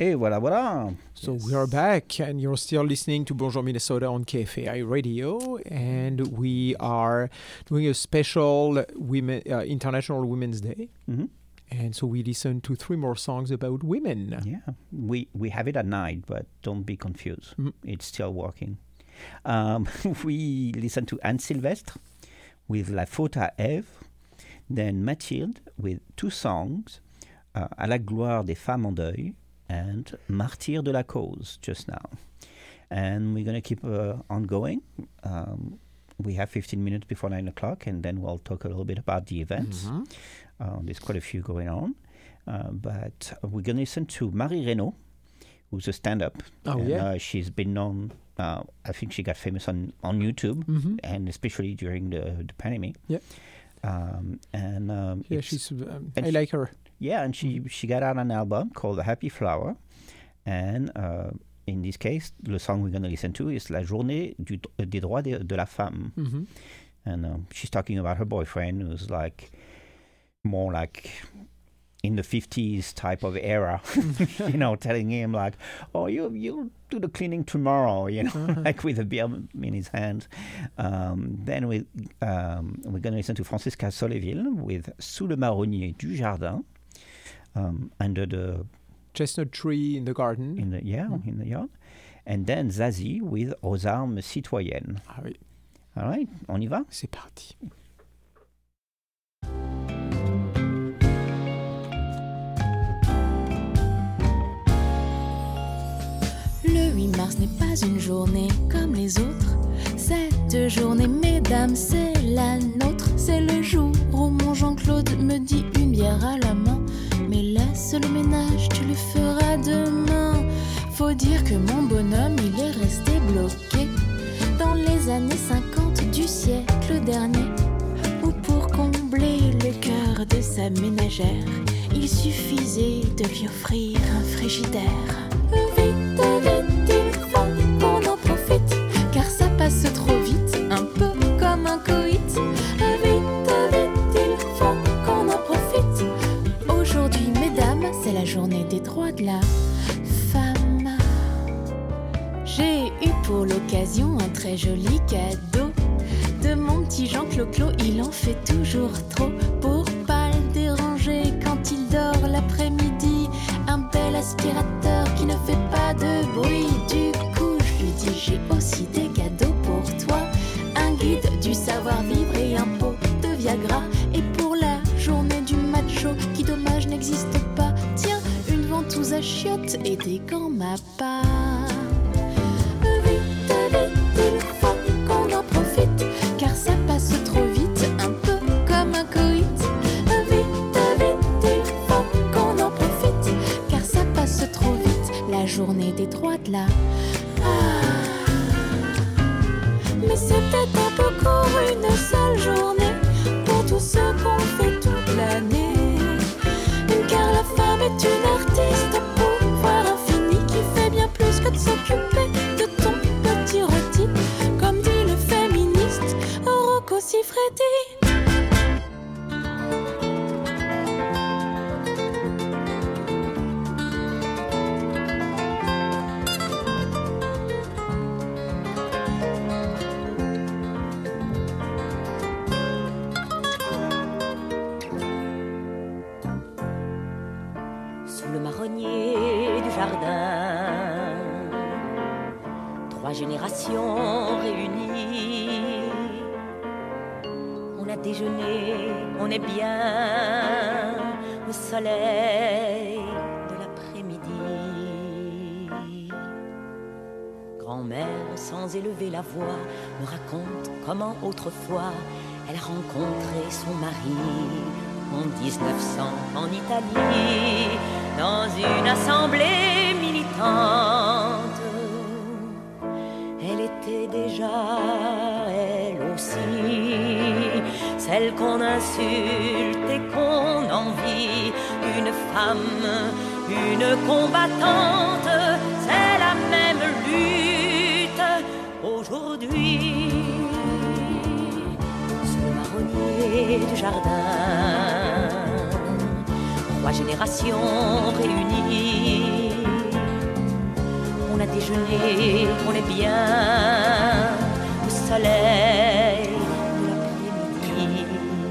Et voilà, voilà. So we are back, and you're still listening to Bonjour Minnesota on K F A I Radio, and we are doing a special women, uh, International Women's Day. Mm-hmm. And so we listen to three more songs about women. Yeah, we we have it at night, but don't be confused. Mm. It's still working. Um, we listen to Anne Sylvestre with La Faute à Ève, then Mathilde with two songs, uh, À la gloire des femmes en deuil and Martyr de la cause just now. And we're going to keep uh, on going. Um, we have fifteen minutes before nine o'clock, and then we'll talk a little bit about the events. Mm-hmm. Uh, there's quite a few going on. Uh, but we're going to listen to Marie Reynaud, who's a stand-up. Oh, and, yeah. Uh, she's been known, uh, I think she got famous on, on YouTube, Mm-hmm. and especially during the, the pandemic. Yeah. Um, and um, Yeah, it's- she's. Um, and I she- like her. Yeah, and she, she got out an album called The Happy Flower. And uh, in this case, the song we're going to listen to is La Journée du, des droits de, de la femme. Mm-hmm. And um, she's talking about her boyfriend, who's like more like in the fifties type of era, you know, telling him like, oh, you, you'll do the cleaning tomorrow, you know, Uh-huh. like with a beer in his hand. Um, then we, um, we're going to listen to Francisca Soleville with Sous le marronnier du jardin, um, under the, Chestnut tree in the garden. in the, yeah, Mm. in the yard. And then Zazie with Aux armes citoyennes. Ah oui, All right, on y va? c'est parti. Le huit mars n'est pas une journée comme les autres. Cette journée, mesdames, c'est la nôtre. C'est le jour où mon Jean-Claude me dit une bière à la main. Mais laisse le ménage, tu le feras demain. Faut dire que mon bonhomme, il est resté bloqué dans les années cinquante du siècle dernier. Où pour combler le cœur de sa ménagère, il suffisait de lui offrir un frigidaire. Vite, vite, il faut qu'on en profite, car ça passe trop vite, un peu comme un coït. Vite, vite, il faut qu'on en profite. Aujourd'hui, mesdames, c'est la journée des droits de la femme. J'ai eu pour l'occasion un très joli cadeau de mon petit Jean Clo-Clo, il en fait toujours trop pour pas le déranger quand il dort l'après-midi. Un bel aspirateur qui ne fait pas de bruit. Du coup, je lui dis j'ai aussi des cadeaux pour toi. Un guide du savoir-vivre et un pot de Viagra. Et pour la journée du macho qui dommage n'existe pas, tiens, une ventouse à chiottes et des gants ma part. Vite, vite, il faut qu'on en profite, car ça passe trop vite, un peu comme un coït. Vite, vite, il faut qu'on en profite, car ça passe trop vite, la journée des droits de la... Ah. Mais c'est peut-être un peu court, une seule journée, pour tout ce qu'on fait toute l'année. Car la femme est une artiste au pouvoir infini, qui fait bien plus que de s'occuper de ton petit rôti, comme dit le féministe Rocco Siffredi. Sous le marronnier du jardin, trois générations réunies. On a déjeuné, on est bien au soleil de l'après-midi. Grand-mère, sans élever la voix, me raconte comment autrefois elle a rencontré son mari en dix-neuf cents en Italie, dans une assemblée militante. Elle était déjà, elle aussi, celle qu'on insulte et qu'on envie, une femme, une combattante. C'est la même lutte aujourd'hui. Sous le marronnier du jardin, trois générations réunies. a déjeuné, on est bien au soleil de l'après-midi.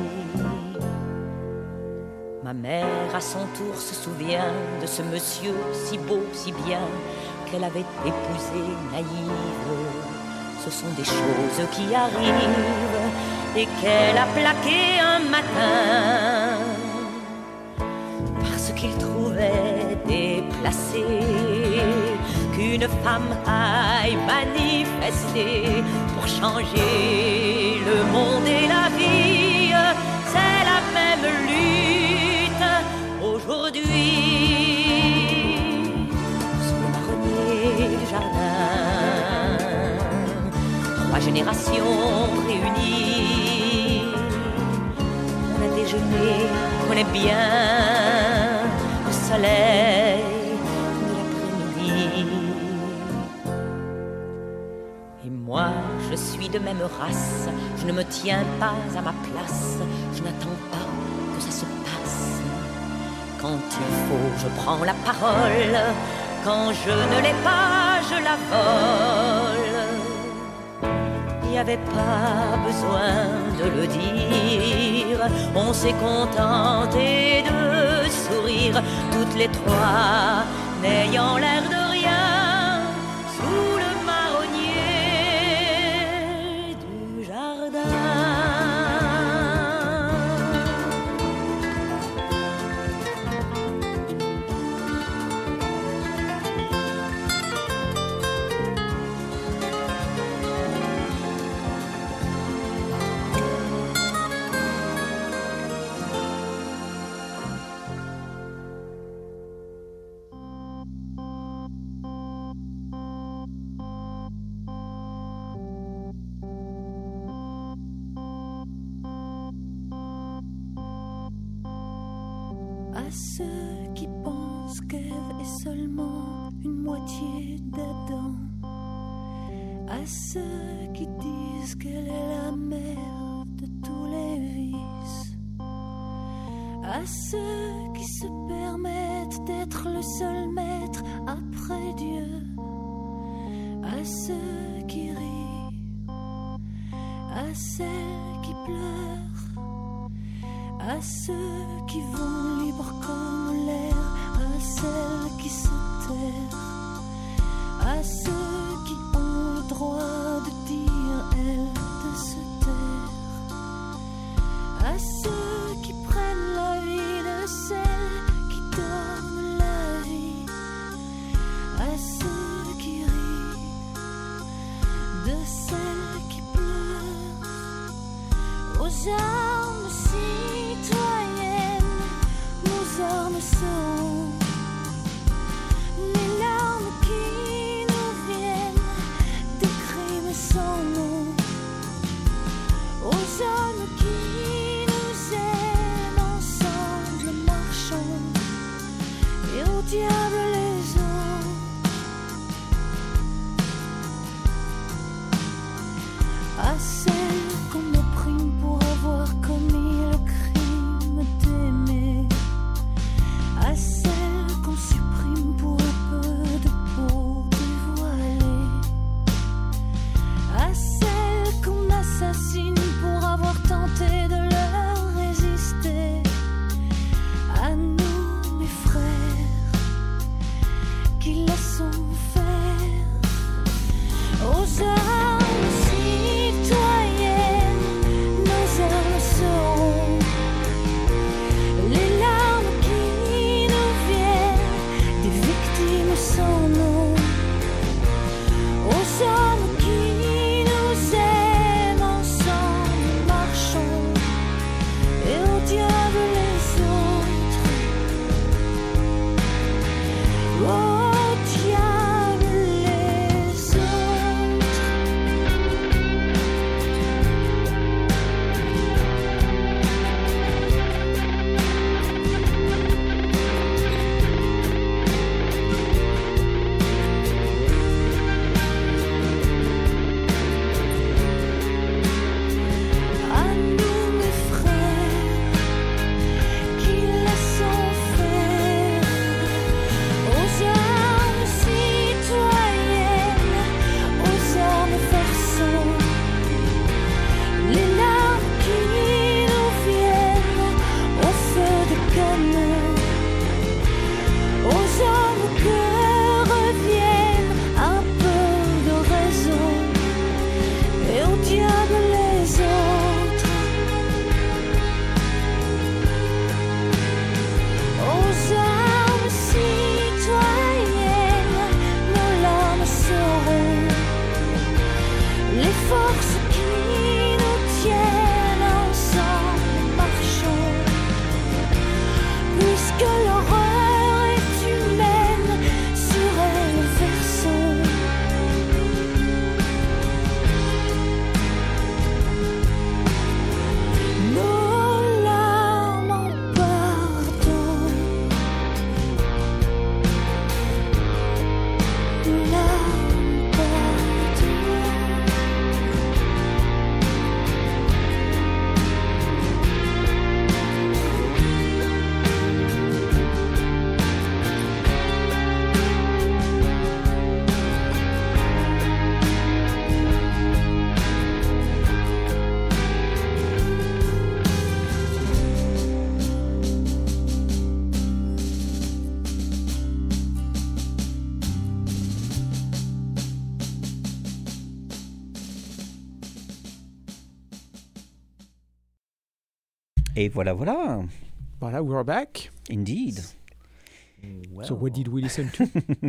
Ma mère à son tour se souvient de ce monsieur si beau, si bien, qu'elle avait épousé naïve. Ce sont des choses qui arrivent et qu'elle a plaqué un matin parce qu'il trouvait déplacé qu'une femme aille manifester pour changer le monde et la vie. C'est la même lutte aujourd'hui sous le marronnier du jardin. Trois générations réunies, on a déjeuné, on est bien au soleil de l'après-midi. Et moi, je suis de même race, je ne me tiens pas à ma place, je n'attends pas que ça se passe. Quand il faut, je prends la parole, quand je ne l'ai pas, je la vole. Il n'y avait pas besoin de le dire, on s'est contenté de sourire, toutes les trois, n'ayant l'air de rien, sous le marronnier du jardin. À ceux qui pensent qu'Ève est seulement une moitié d'Adam, à ceux qui disent qu'elle est la mère de tous les vices, à ceux qui se permettent d'être le seul maître après Dieu, à ceux qui rient, à celles qui pleurent, à ceux qui vont libres comme l'air, à celles qui se tairent, à ceux qui ont le droit de dire, elles de se taire, à ceux qui prennent la vie de celles qui donnent la vie, à ceux qui rient, de celles qui pleurent, aux armes citoyennes, nos armes sont les larmes qui nous viennent des crimes sans nom, aux hommes qui nous aiment, ensemble marchons, et au diable les os, à celles qu'on opprime pour avoir commis le crime d'aimer, à celles qu'on supprime pour un peu de peau dévoilée, à celles qu'on assassine pour avoir tenté de leur résister, à nous mes frères, Et voilà, voilà. Voilà, we're back. Indeed. Well. So what did we listen to?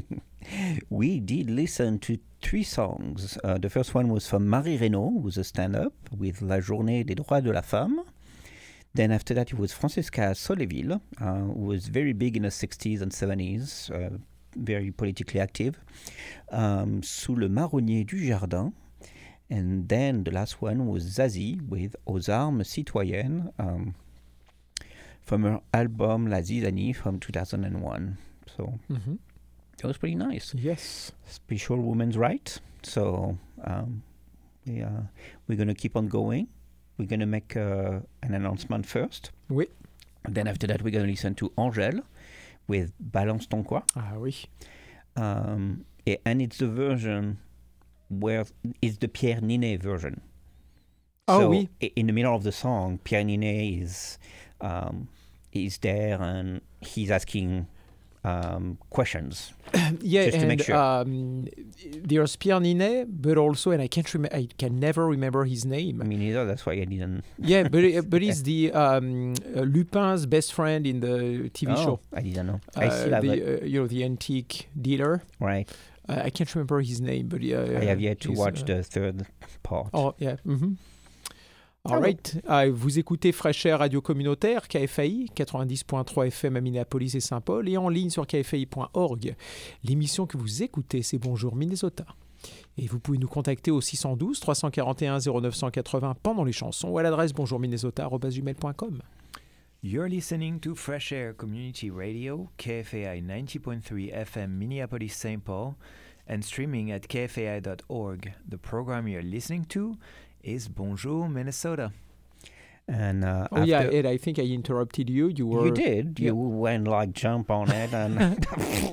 We did listen to three songs. Uh, the first one was from Marie Reynaud, who's a stand-up with La Journée des droits de la femme. Then after that, it was Francesca Solleville, uh, who was very big in the sixties and seventies, uh, very politically active, um, Sous le marronnier du jardin. And then the last one was Zazie with Aux armes citoyennes, um, from her album La Zizanie from two thousand one. So mm-hmm. that was pretty nice. Yes. Special women's rights. So um, we, uh, we're going to keep on going. We're going to make uh, an announcement first. Oui. And then after that, we're going to listen to Angèle with Balance ton quoi. Ah oui. Um, and it's the version where it's the Pierre Ninet version. Oh so oui. In the middle of the song, Pierre Ninet is um, is there and he's asking um, questions. Yeah, just to and make sure. um, there's Pierre Ninet, but also, and I can't remember, I can never remember his name. I mean, neither. That's why I didn't. Yeah, but but he's the um, uh, Lupin's best friend in the T V oh, show. I didn't know. Uh, I still have the, it. uh, you know, the antique dealer. Right. Uh, I can't remember his name, but yeah. Uh, I have yet to watch uh, the third part. Oh yeah. Mm-hmm. All Ah right. Uh, vous écoutez Fresh Air Radio Communautaire, K F A I, quatre-vingt-dix point trois F M à Minneapolis et Saint-Paul, et en ligne sur K F A I point org. L'émission que vous écoutez, c'est Bonjour Minnesota. Et vous pouvez nous contacter au six un deux, trois quatre un, zéro neuf huit zéro pendant les chansons ou à l'adresse bonjour minnesota arobase gmail point com. You're listening to Fresh Air Community Radio, K F A I ninety point three F M Minneapolis Saint Paul, and streaming at k f a i dot org. The program you're listening to is Bonjour Minnesota. And uh, oh yeah, Ed, I think I interrupted you. You were. You did. You yeah. went like jump on it, and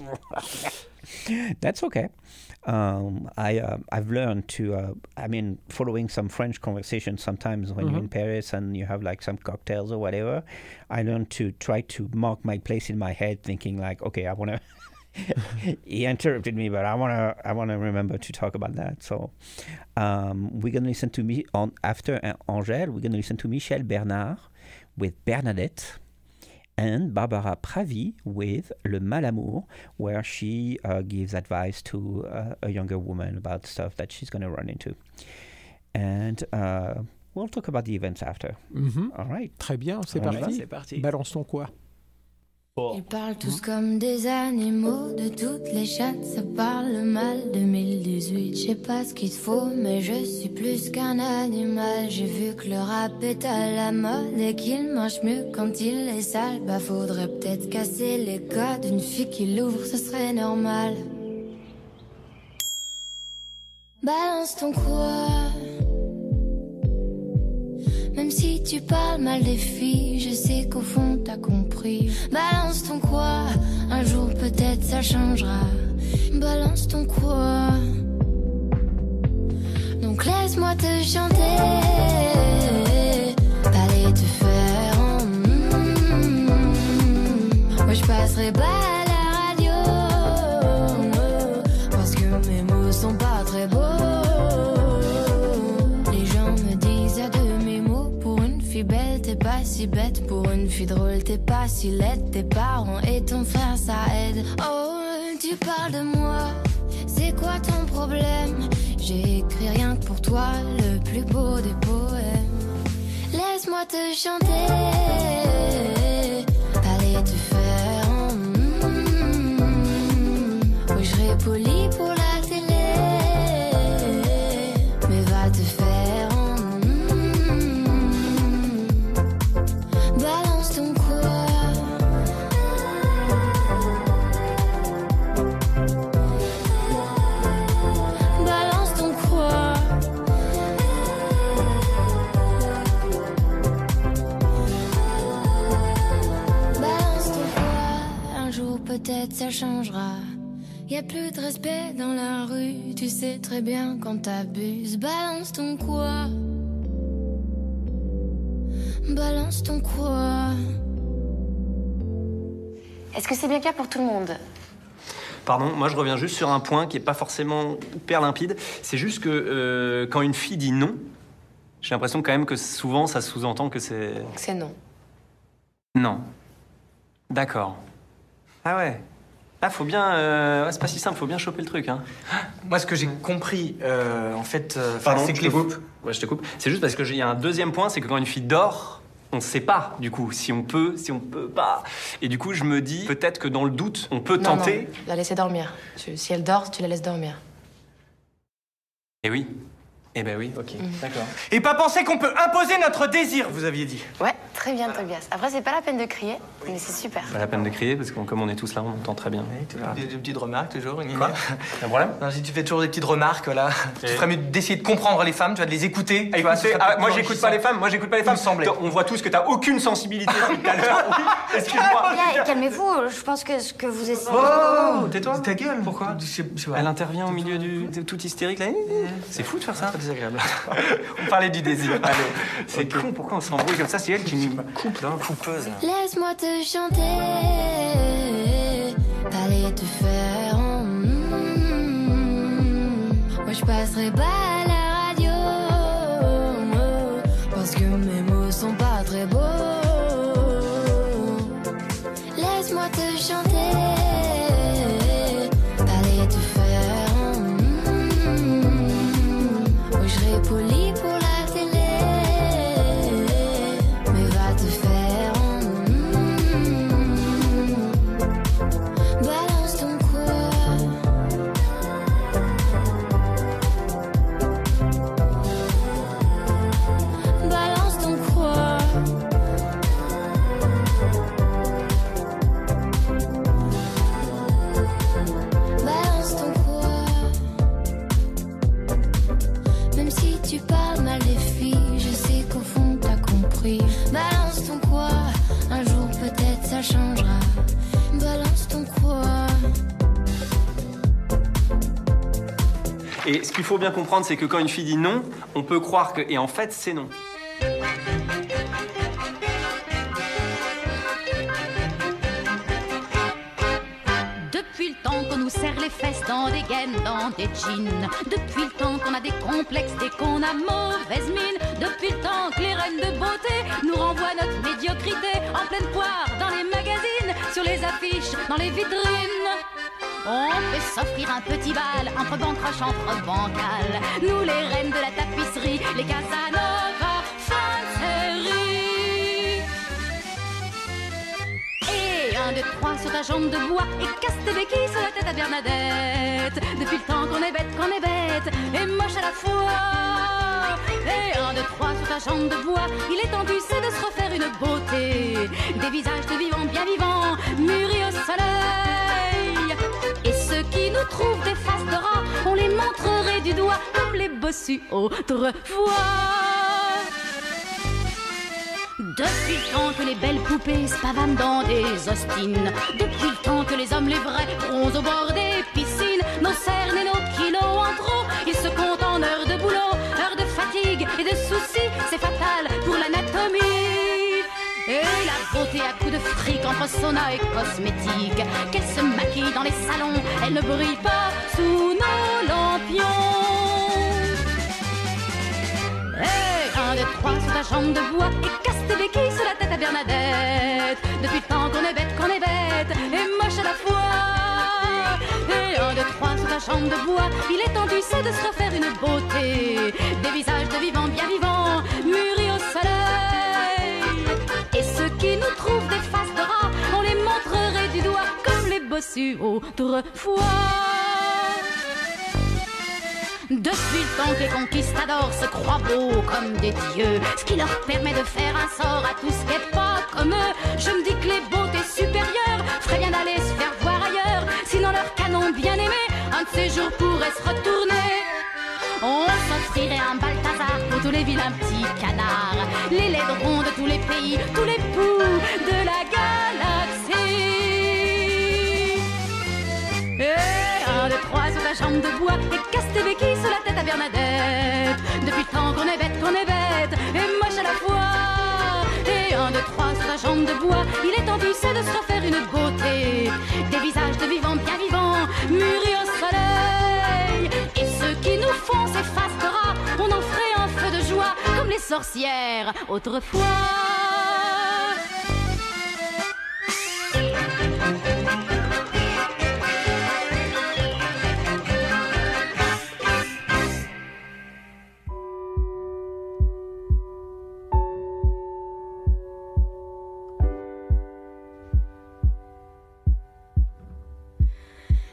that's okay. Um, I uh, I've learned to. Uh, I mean, following some French conversations sometimes when mm-hmm. you're in Paris and you have like some cocktails or whatever, I learned to try to mark my place in my head, thinking like, okay, I want to. He interrupted me, but I wanna I wanna remember to talk about that. So um, we're gonna listen to me on after Angèle. We're gonna listen to Michel Bernard with Bernadette, and Barbara Pravi with Le Malamour, where she uh, gives advice to uh, a younger woman about stuff that she's gonna run into. And uh, we'll talk about the events after. Mm-hmm. All right. Très bien, c'est On parti. C'est parti. Balance ton quoi. Ils parlent tous comme des animaux, de toutes les chattes, ça parle mal. deux mille dix-huit, je sais pas ce qu'il te faut, mais je suis plus qu'un animal. J'ai vu que le rap est à la mode et qu'il mange mieux quand il est sale. Bah faudrait peut-être casser les codes, une fille qui l'ouvre, ce serait normal. Balance ton quoi. Même si tu parles mal des filles, je sais qu'au fond t'as compris. Balance ton quoi, un jour peut-être ça changera. Balance ton quoi. Donc laisse-moi te chanter, t'allais te faire en mm-hmm. Moi je passerai pas à la radio, parce que mes mots sont pas très beaux. Belle, t'es pas si bête. Pour une fille drôle, t'es pas si laide. Tes parents et ton frère, ça aide. Oh, tu parles de moi, c'est quoi ton problème? J'ai écrit rien que pour toi, le plus beau des poèmes. Laisse-moi te chanter, t'allais te faire en mm-hmm. Oui, je serai poli pour la télé, mais va te faire en peut-être ça changera. Y'a plus de respect dans la rue, tu sais très bien quand t'abuses. Balance ton quoi. Balance ton quoi. Est-ce que c'est bien clair pour tout le monde? Pardon, moi je reviens juste sur un point qui n'est pas forcément hyper limpide. C'est juste que euh, quand une fille dit non, j'ai l'impression quand même que souvent ça sous-entend que c'est... C'est non. Non. D'accord. Ah ouais. Ah, faut bien... Euh... Ouais, c'est pas si simple, faut bien choper le truc, hein. Moi, ce que j'ai compris, euh, en fait... Euh, Pardon, c'est que je les... te coupe. Ouais, je te coupe. C'est juste parce qu'il y a un deuxième point, c'est que quand une fille dort, on sait pas, du coup, si on peut, si on peut pas. Et du coup, je me dis, peut-être que dans le doute, on peut Non, tenter... non, la laisser dormir. Tu- si elle dort, tu la laisses dormir. Eh oui. Eh ben oui, ok, d'accord. Et pas penser qu'on peut imposer notre désir, vous aviez dit. Ouais, très bien, Tobias. Après, c'est pas la peine de crier, mais c'est super. Pas la peine de crier, parce que comme on est tous là, on entend très bien. Des, des petites remarques, toujours. Une Quoi? Un problème? Non, si tu fais toujours des petites remarques, là, tu ferais mieux d'essayer de comprendre les femmes, tu vas de les écouter. Tu vois, ce Écoutez, serait ah, plus moi j'écoute pas les femmes, moi j'écoute pas les femmes. Il me semblait. On voit tous que t'as aucune sensibilité depuis tout à l'heure. Oui, excuse-moi. Bien, calmez-vous, je pense que ce que vous essayez... Oh, tais-toi. Ta gueule. Pourquoi? Elle intervient au milieu du... tout hystérique là. C'est fou de faire ça. C'est désagréable. On parlait du désir. Allez. C'est con, pourquoi on s'embrouille comme ça? C'est elle qui nous coupe là. Coupeuse. Laisse-moi te chanter, aller te faire. mm, Moi je passerai pas à la radio, parce que mes mots sont pas très beaux. Laisse-moi te chanter, aller te faire. mm, Moi je serai poli pour la télé, mais va te faire. Balance ton quoi. Balance ton quoi. Balance ton quoi. Même si tu parles mal des filles, je sais qu'au fond t'as compris. Balance ton quoi. Un jour peut-être ça changera. Balance ton quoi. Et ce qu'il faut bien comprendre, c'est que quand une fille dit non, on peut croire que... Et en fait, c'est non. Depuis le temps qu'on nous serre les fesses dans des gaines, dans des jeans. Depuis le temps qu'on a des complexes dès qu'on a mauvaise mine. Depuis le temps que les reines de beauté nous renvoient notre médiocrité en pleine poire dans les magazines, sur les affiches, dans les vitrines. On peut s'offrir un petit bal entre bancroche, entre bancal. Nous les reines de la tapisserie, les Casanova, fin de série. Et un, deux, trois sur ta jambe de bois et casse tes béquilles sur la tête à Bernadette. Depuis le temps qu'on est bête, qu'on est bête et moche à la fois. Et un, deux, trois sur ta jambe de bois, il est temps tu sais de se refaire une beauté. Des visages de vivants, bien vivants, mûris au soleil. Et ceux qui nous trouvent des faces de rats, on les montrerait du doigt comme les bossus autrefois. Depuis le temps que les belles poupées se pavanent dans des ostines, depuis le temps que les hommes les vrais bronzent au bord des piscines, nos cernes et nos kilos en trop, ils se comptent en heures de boulot, heures de fatigue et de soucis, c'est fatal pour l'anatomie. Et la beauté à coups de fric entre sauna et cosmétique, qu'elle se maquille dans les salons, elle ne brille pas sous nos lampions. Et un, deux, trois sur ta jambe de bois et casse tes béquilles sur la tête à Bernadette. Depuis le temps qu'on est bête, qu'on est bête et moche à la fois. Et un, deux, trois sur ta jambe de bois, il est temps tu sais de se refaire une beauté. Des visages de vivants, bien vivants, mûris au soleil. Et ceux qui nous trouvent des faces de rats, on les montrerait du doigt comme les bossus autrefois. Depuis le temps que les conquistadors se croient beaux comme des dieux, ce qui leur permet de faire un sort à tout ce qui est pas comme eux. Je me dis que les beautés supérieures feraient bien d'aller se faire voir ailleurs, sinon leur canon bien aimé, un de ces jours pourrait se retourner. On s'offrirait un Balthazar pour tous les vilains petits canards, les laiderons de tous les pays, tous les poux de la galaxie. Et un, deux, trois sur ta jambe de bois et casse tes béquilles sur la tête à Bernadette. Depuis le temps qu'on est bête, qu'on est bête et moche à la fois. Et un, deux, trois sur ta jambe de bois, il est temps tu sais de se refaire une beauté. Des visages de vivants, bien vivants, mûris au soleil. Et ceux qui nous font ces faces de rats, on en ferait un feu de joie comme les sorcières autrefois.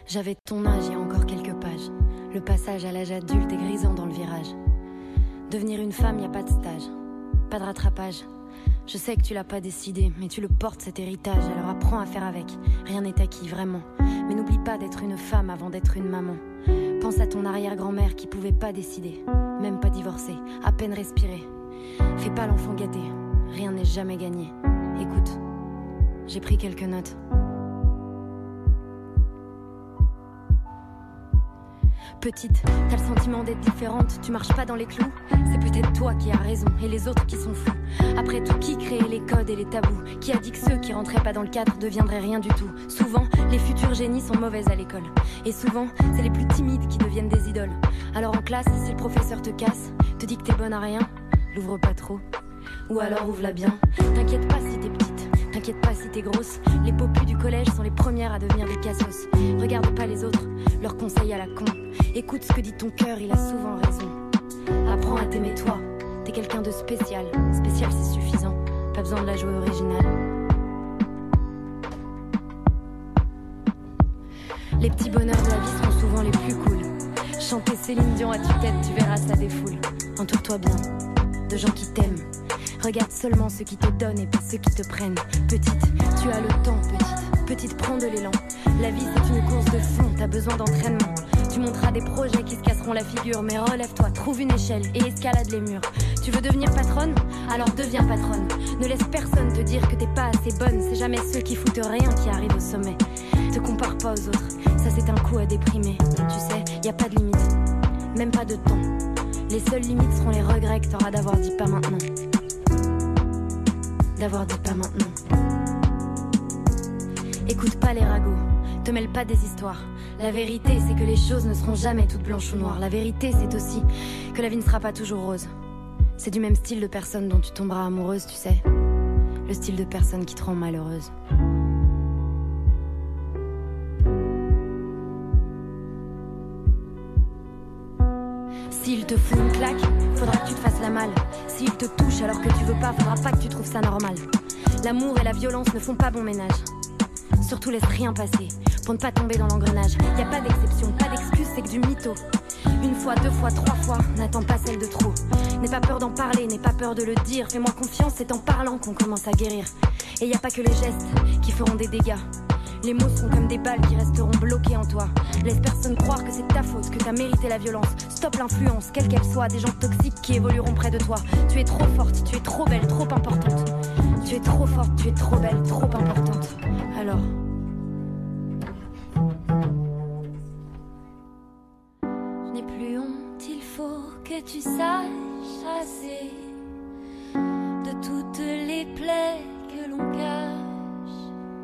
J'avais ton âge il y a encore quelques pages. Le passage à l'âge adulte est grisant dans le virage. Devenir une femme, y a pas de stage, pas de rattrapage. Je sais que tu l'as pas décidé, mais tu le portes cet héritage. Alors apprends à faire avec, rien n'est acquis vraiment. Mais n'oublie pas d'être une femme avant d'être une maman. Pense à ton arrière-grand-mère qui pouvait pas décider, même pas divorcer, à peine respirer. Fais pas l'enfant gâté, rien n'est jamais gagné. Écoute, j'ai pris quelques notes. Petite, t'as le sentiment d'être différente, tu marches pas dans les clous. C'est peut-être toi qui as raison et les autres qui sont fous. Après tout, qui créait les codes et les tabous? Qui a dit que ceux qui rentraient pas dans le cadre deviendraient rien du tout? Souvent, les futurs génies sont mauvaises à l'école. Et souvent, c'est les plus timides qui deviennent des idoles. Alors en classe, si le professeur te casse, te dit que t'es bonne à rien, l'ouvre pas trop. Ou alors ouvre-la bien. T'inquiète pas si t'es petite, t'inquiète pas si t'es grosse. Les popus du collège sont les premières à devenir des cassos. Regarde pas les autres, leurs conseils à la con. Écoute ce que dit ton cœur, il a souvent raison. Apprends à t'aimer toi, t'es quelqu'un de spécial. Spécial c'est suffisant, pas besoin de la jouer originale. Les petits bonheurs de la vie sont souvent les plus cool. Chanter Céline Dion à tue-tête, tu verras ça défoule. Entoure-toi bien de gens qui t'aiment. Regarde seulement ceux qui te donnent et pas ceux qui te prennent. Petite, tu as le temps, petite. Petite, prends de l'élan. La vie c'est une course de fond, t'as besoin d'entraînement. Tu monteras des projets qui se casseront la figure. Mais relève-toi, trouve une échelle et escalade les murs. Tu veux devenir patronne? Alors deviens patronne. Ne laisse personne te dire que t'es pas assez bonne. C'est jamais ceux qui foutent rien qui arrivent au sommet. Te compare pas aux autres, ça c'est un coup à déprimer. Tu sais, y a pas de limite, même pas de temps. Les seules limites seront les regrets que t'auras d'avoir dit pas maintenant. D'avoir dit pas maintenant. Écoute pas les ragots, te mêle pas des histoires. La vérité c'est que les choses ne seront jamais toutes blanches ou noires. La vérité c'est aussi que la vie ne sera pas toujours rose. C'est du même style de personne dont tu tomberas amoureuse, tu sais. Le style de personne qui te rend malheureuse. S'il te fout une claque, faudra que tu te fasses la malle. S'il te touche alors que tu veux pas, faudra pas que tu trouves ça normal. L'amour et la violence ne font pas bon ménage. Surtout laisse rien passer, pour ne pas tomber dans l'engrenage. Y a pas d'exception, pas d'excuse, c'est que du mytho. Une fois, deux fois, trois fois, n'attends pas celle de trop. N'aie pas peur d'en parler, n'aie pas peur de le dire. Fais-moi confiance, c'est en parlant qu'on commence à guérir. Et y a pas que les gestes qui feront des dégâts. Les mots seront comme des balles qui resteront bloquées en toi. Laisse personne croire que c'est ta faute, que t'as mérité la violence. Stop l'influence, quelle qu'elle soit, des gens toxiques qui évolueront près de toi. Tu es trop forte, tu es trop belle, trop importante. Tu es trop forte, tu es trop belle, trop importante. Alors... Je n'ai plus honte, il faut que tu saches assez de toutes les plaies que l'on cache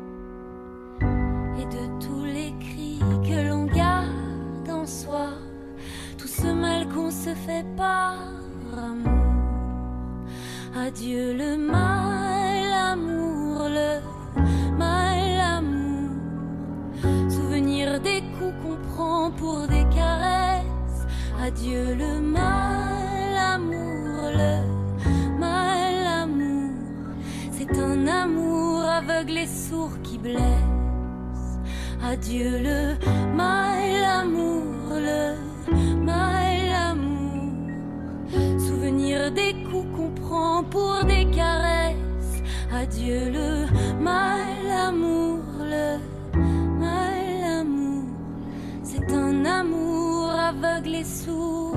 et de tous les cris que l'on garde en soi. Tout ce mal qu'on se fait par amour. Adieu le mal, amour, le mal, amour. Souvenir des coups qu'on prend pour des caresses. Adieu le mal, amour, le mal, amour. C'est un amour aveugle et sourd qui blesse. Adieu le mal, amour, le mal, amour. Souvenir des coups qu'on prend pour des caresses. Adieu le mal, amour, le mal, amour. C'est un amour aveugle et sourd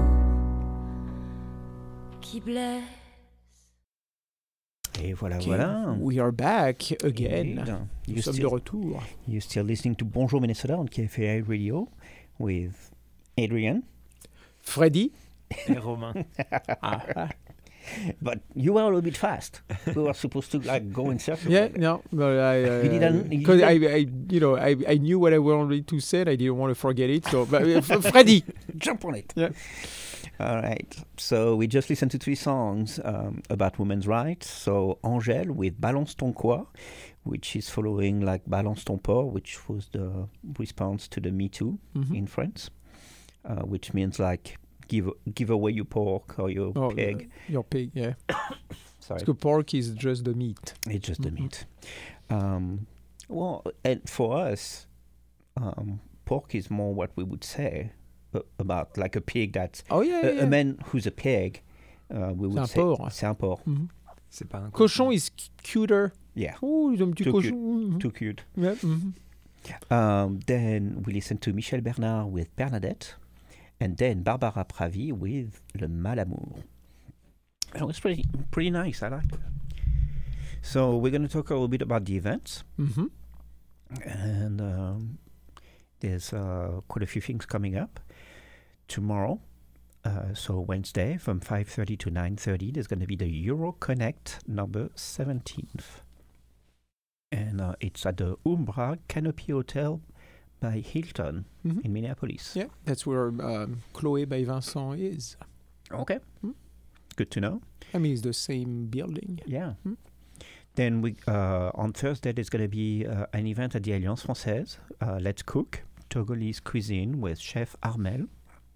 qui blesse. Et voilà, Okay. voilà. We are back again. Indeed. Nous You sommes still- de retour. You're still listening to Bonjour Minnesota on K F A I Radio with Adrian. Freddy. Et Romain. Ah. But you were a little bit fast. We were supposed to like go in circles. Yeah, no, but I, uh, You didn't- you because I, didn't- I, you know, I, I knew what I wanted to say. I didn't want to forget it. So, but, uh, F- Freddy, Jump on it. Yeah. All right. So we just listened to three songs um, about women's rights. So Angèle with Balance ton quoi, which is following like Balance ton porc, which was the response to the Me Too Mhm. in France, uh, which means like give give away your pork or your Oh, pig. uh, your pig, yeah. Sorry. Because pork is just the meat. It's just the Mhm. meat. Um, well, and for us, um, pork is more what we would say uh, about like a pig that's oh yeah, a, yeah. a man who's a pig. Uh, we would c'est un say porc. C'est un porc. Mm-hmm. C'est pas un cochon is cuter. Yeah. Oh, ils ont un petit Too cochon. cute. Mm-hmm. Too cute. Yeah. Mm-hmm. Um, then we listen to Michel Bernard with Bernadette, and then Barbara Pravi with Le Malamour. It was pretty pretty nice. I liked it. So we're going to talk a little bit about the events, mm-hmm. and um, there's uh, quite a few things coming up tomorrow. Uh, so Wednesday from five thirty to nine thirty, there's going to be the Euroconnect number seventeenth. And uh, it's at the Umbra Canopy Hotel by Hilton mm-hmm. in Minneapolis. Yeah, that's where um, Chloé by Vincent is. Okay. Mm. Good to know. I mean, it's the same building. Yeah. Mm. Then we uh, on Thursday, there's going to be uh, an event at the Alliance Française. Uh, Let's Cook, Togolese cuisine with Chef Armel.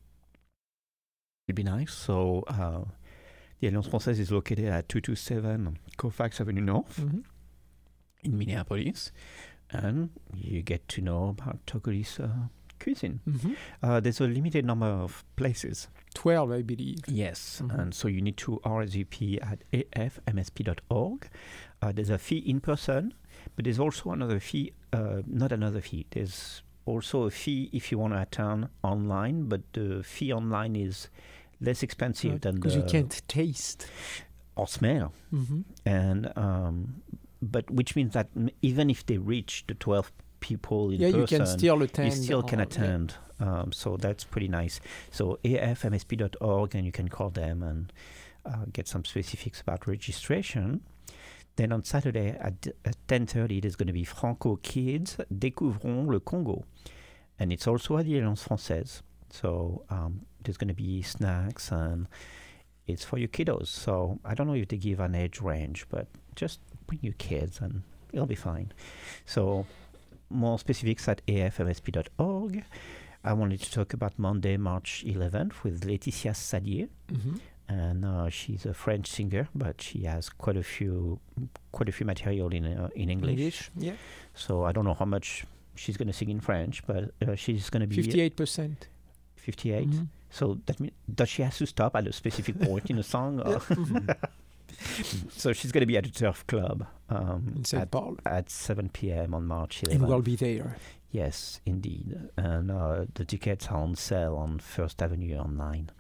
It'll be nice. So uh, the Alliance Française is located at two twenty-seven Colfax Avenue North. Mm-hmm. in Minneapolis, and you get to know about Togolese uh, cuisine. Mm-hmm. Uh, there's a limited number of places. twelve, I believe. Yes, mm-hmm. and so you need to R S V P at a f m s p dot org. Uh, there's a fee in person, but there's also another fee, uh, not another fee, there's also a fee if you want to attend online, but the fee online is less expensive right. than because the... you can't taste. Or smell. Mm-hmm. And... Um, But which means that m- even if they reach the twelve people in yeah, person, you can still attend. you still can or, attend. Yeah. Um, so that's pretty nice. So a f m s p dot org, and you can call them and uh, get some specifics about registration. Then on Saturday at, at ten thirty, there's going to be Franco Kids Découvrons le Congo. And it's also at the Alliance Française. So um, there's going to be snacks and it's for your kiddos. So I don't know if they give an age range, but just bring your kids and it'll be fine. So more specifics at a f m s p dot org. I wanted to talk about Monday, March eleventh with Laetitia Sadier. Mm-hmm. And uh, she's a French singer, but she has quite a few quite a few material in uh, in English. English, yeah. So I don't know how much she's going to sing in French, but uh, she's going to be... fifty-eight percent. fifty-eight? Mm-hmm. So that mean, does she have to stop at a specific point in a song? Or mm-hmm. So she's going to be at the Turf Club um, in Saint at, Paul at seven p.m. on March eleventh. And we'll be there. Yes, indeed. And uh, the tickets are on sale on First Avenue online.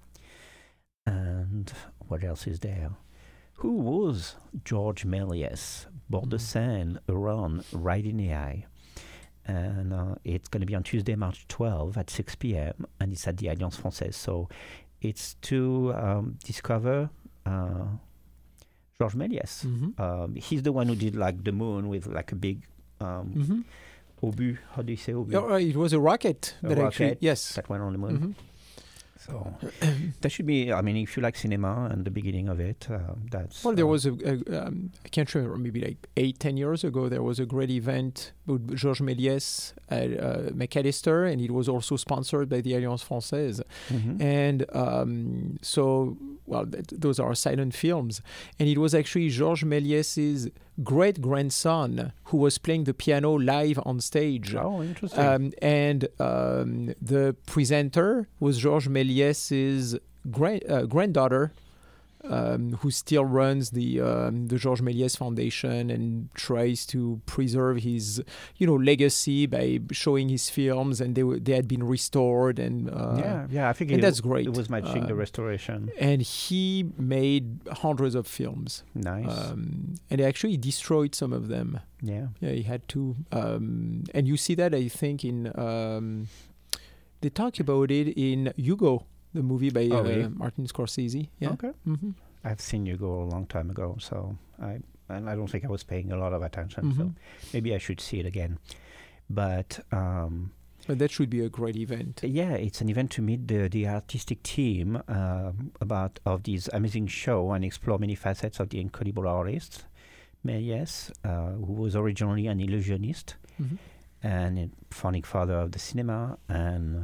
And what else is there? Who was George Méliès? Bord de Seine, around riding A I. And uh, it's going to be on Tuesday, March twelfth at six p.m. and it's at the Alliance Française. So it's to um, discover uh, Georges Méliès. Mm-hmm. Um, he's the one who did like the moon with like a big um, mm-hmm. obus. How do you say obus? Oh, it was a rocket a that rocket actually, yes, that went on the moon. Mm-hmm. So that should be. I mean, if you like cinema and the beginning of it, uh, that's. Well, there uh, was a, a um, I can't remember, maybe like eight, ten years ago, there was a great event with Georges Méliès at uh, McAllister, and it was also sponsored by the Alliance Française. Mm-hmm. And um, so, well, th- those are silent films, and it was actually Georges Méliès's great grandson who was playing the piano live on stage. Oh, interesting. Um, and um, the presenter was Georges Méliès's grand, uh, granddaughter, um, who still runs the um, the Georges Méliès Foundation and tries to preserve his, you know, legacy by showing his films, and they were, they had been restored, and uh, yeah, yeah, I think and it, that's great. It was matching uh, the Um, restoration. And he made hundreds of films. Nice. Um, and he actually destroyed some of them. Yeah. Yeah, he had to. Um, and you see that, I think, in... Um, they talk about it in Hugo, the movie by Oh, uh, really? Martin Scorsese. Yeah. Okay. Mm-hmm. I've seen you go a long time ago, so I and I don't think I was paying a lot of attention. So Mhm. maybe I should see it again. But um, But that should be a great event. yeah, it's an event to meet the the artistic team um, about of this amazing show and explore many facets of the incredible artist Méliès, uh, who was originally an illusionist Mhm. and a founding father of the cinema, and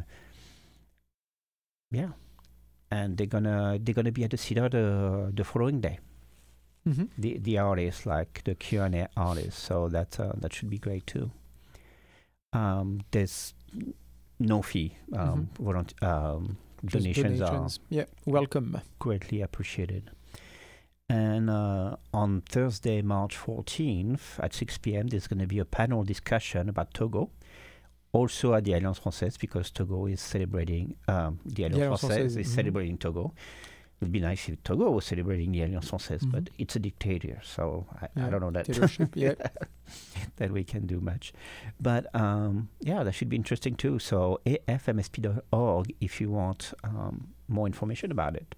yeah, and they're gonna they're gonna be at the theater the the following day. Mhm. The the artists, like the Q and A artists, so that uh, that should be great too. Um, there's no fee. Um, Mhm. volunteer, um, Just donations, donations. are Yeah, welcome. greatly appreciated. And uh, on Thursday, March fourteenth at six p.m., there's going to be a panel discussion about Togo. Also at the Alliance Française, because Togo is celebrating, um, the Alliance Alliance Française Française, is mhm. celebrating Togo. It would be nice if Togo was celebrating the Alliance Française, Mhm. but it's a dictator, so I, Yeah, I don't know that dictatorship, yeah. that we can do much. But um, yeah, that should be interesting too. So a f m s p dot org if you want um, more information about it.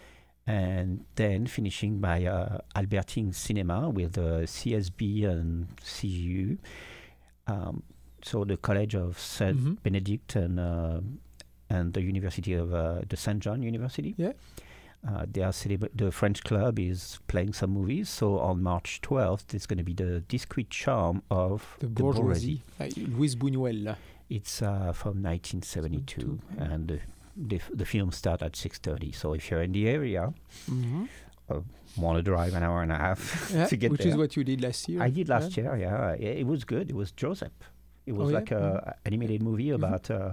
And then finishing by uh, Albertine Cinema with uh, C S B and C G U. Um, so the College of Saint Mhm. Benedict and uh, and the University of uh, the Saint John University. Yeah. Uh, they are celebra- the French club is playing some movies. So on March twelfth, there's going to be the Discreet Charm of The the bourgeoisie. Bourgeoisie. Uh, Louise Buñuel. It's uh, from nineteen seventy-two, and the, the the film starts at six thirty. So if you're in the area, Mhm. uh, want to drive an hour and a half Yeah, to get which there. is what you did last year. I did last yeah? year. Yeah, it, it was good. It was Joseph. It was Oh, yeah? like a animated movie Mhm. about, uh,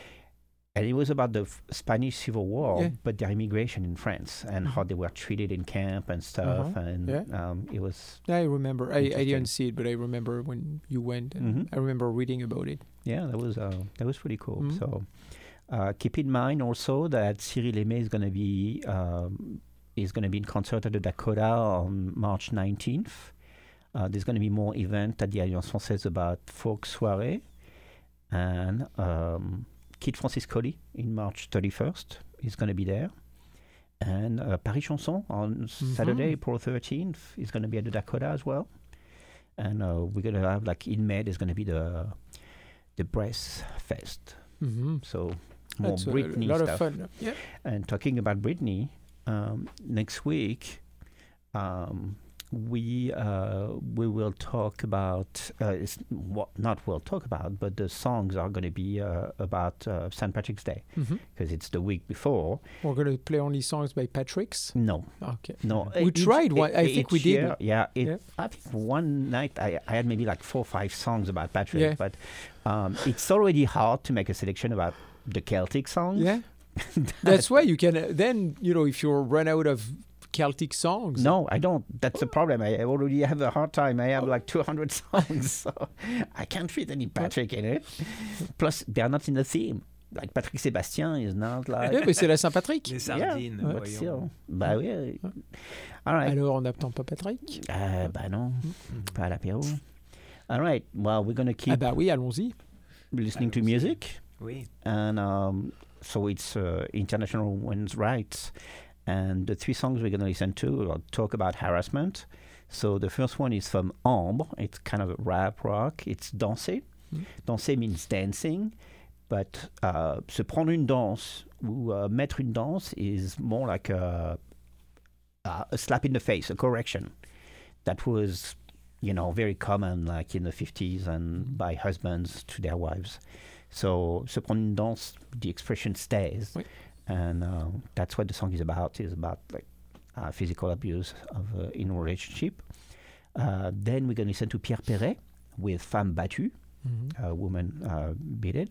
and it was about the f- Spanish Civil War, Yeah. but their immigration in France and how they were treated in camp and stuff. Uh-huh. And Yeah. um, it was I remember. I, I interesting. didn't see it, but I remember when you went, and Mhm. I remember reading about it. Yeah, that was uh, that was pretty cool. Mhm. So uh, keep in mind also that Cyril Aimé is going to be um, is going to be in concert at the Dakota on March nineteenth. Uh, there's going to be more events at the Alliance Française about folk soirée, and um, Kid Francis Colley in March thirty-first is going to be there. And uh, Paris Chanson on Saturday, April thirteenth, is going to be at the Dakota as well. And uh, we're going to have, like, in May, there's going to be the the Brest Fest. Mhm. So more That's a Britney lot of stuff. fun. Yeah. And talking about Britney, um, next week um, we uh, we will talk about uh, it's what not we'll talk about, but the songs are going to be uh, about uh, Saint Patrick's Day because Mhm. it's the week before. We're going to play only songs by Patrick's. No. Okay. No. We each- tried one. I e- think we each did. year, yeah, it, Yeah. I think one night I, I had maybe like four or five songs about Patrick, Yeah. but um, it's already hard to make a selection about the Celtic songs. Yeah. That's why you can uh, then, you know, if you run out of Celtic songs. No, I don't. That's the problem. I I already have a hard time. I have like two hundred songs, so I can't fit any Patrick in it. Plus, they're not in the theme. Like Patrick Sébastien is not like. Yeah, mais c'est la Saint-Patrick. Les Yeah, sardines, but voyons. still. Bah oui. All right. Alors, on n'attend pas Patrick. Euh, bah non, pas à l'apéro. All right. Well, we're gonna keep Ah bah oui, allons-y. listening to music. Oui. And um, so it's uh, International Women's Rights. And the three songs we're going to listen to will talk about harassment. So the first one is from Ambre. It's kind of a rap rock. It's Danser. Mm. Danser means dancing. But uh, se prendre une danse ou uh, mettre une danse is more like a, a, a slap in the face, a correction. That was, you know, very common like in the fifties and by husbands to their wives. So se prendre une danse, the expression stays. Oui. And uh, that's what the song is about. Is about like uh, physical abuse of uh, in a relationship. Uh, then we're going to listen to Pierre Perret with Femme battue, Mhm. a woman uh, beaten,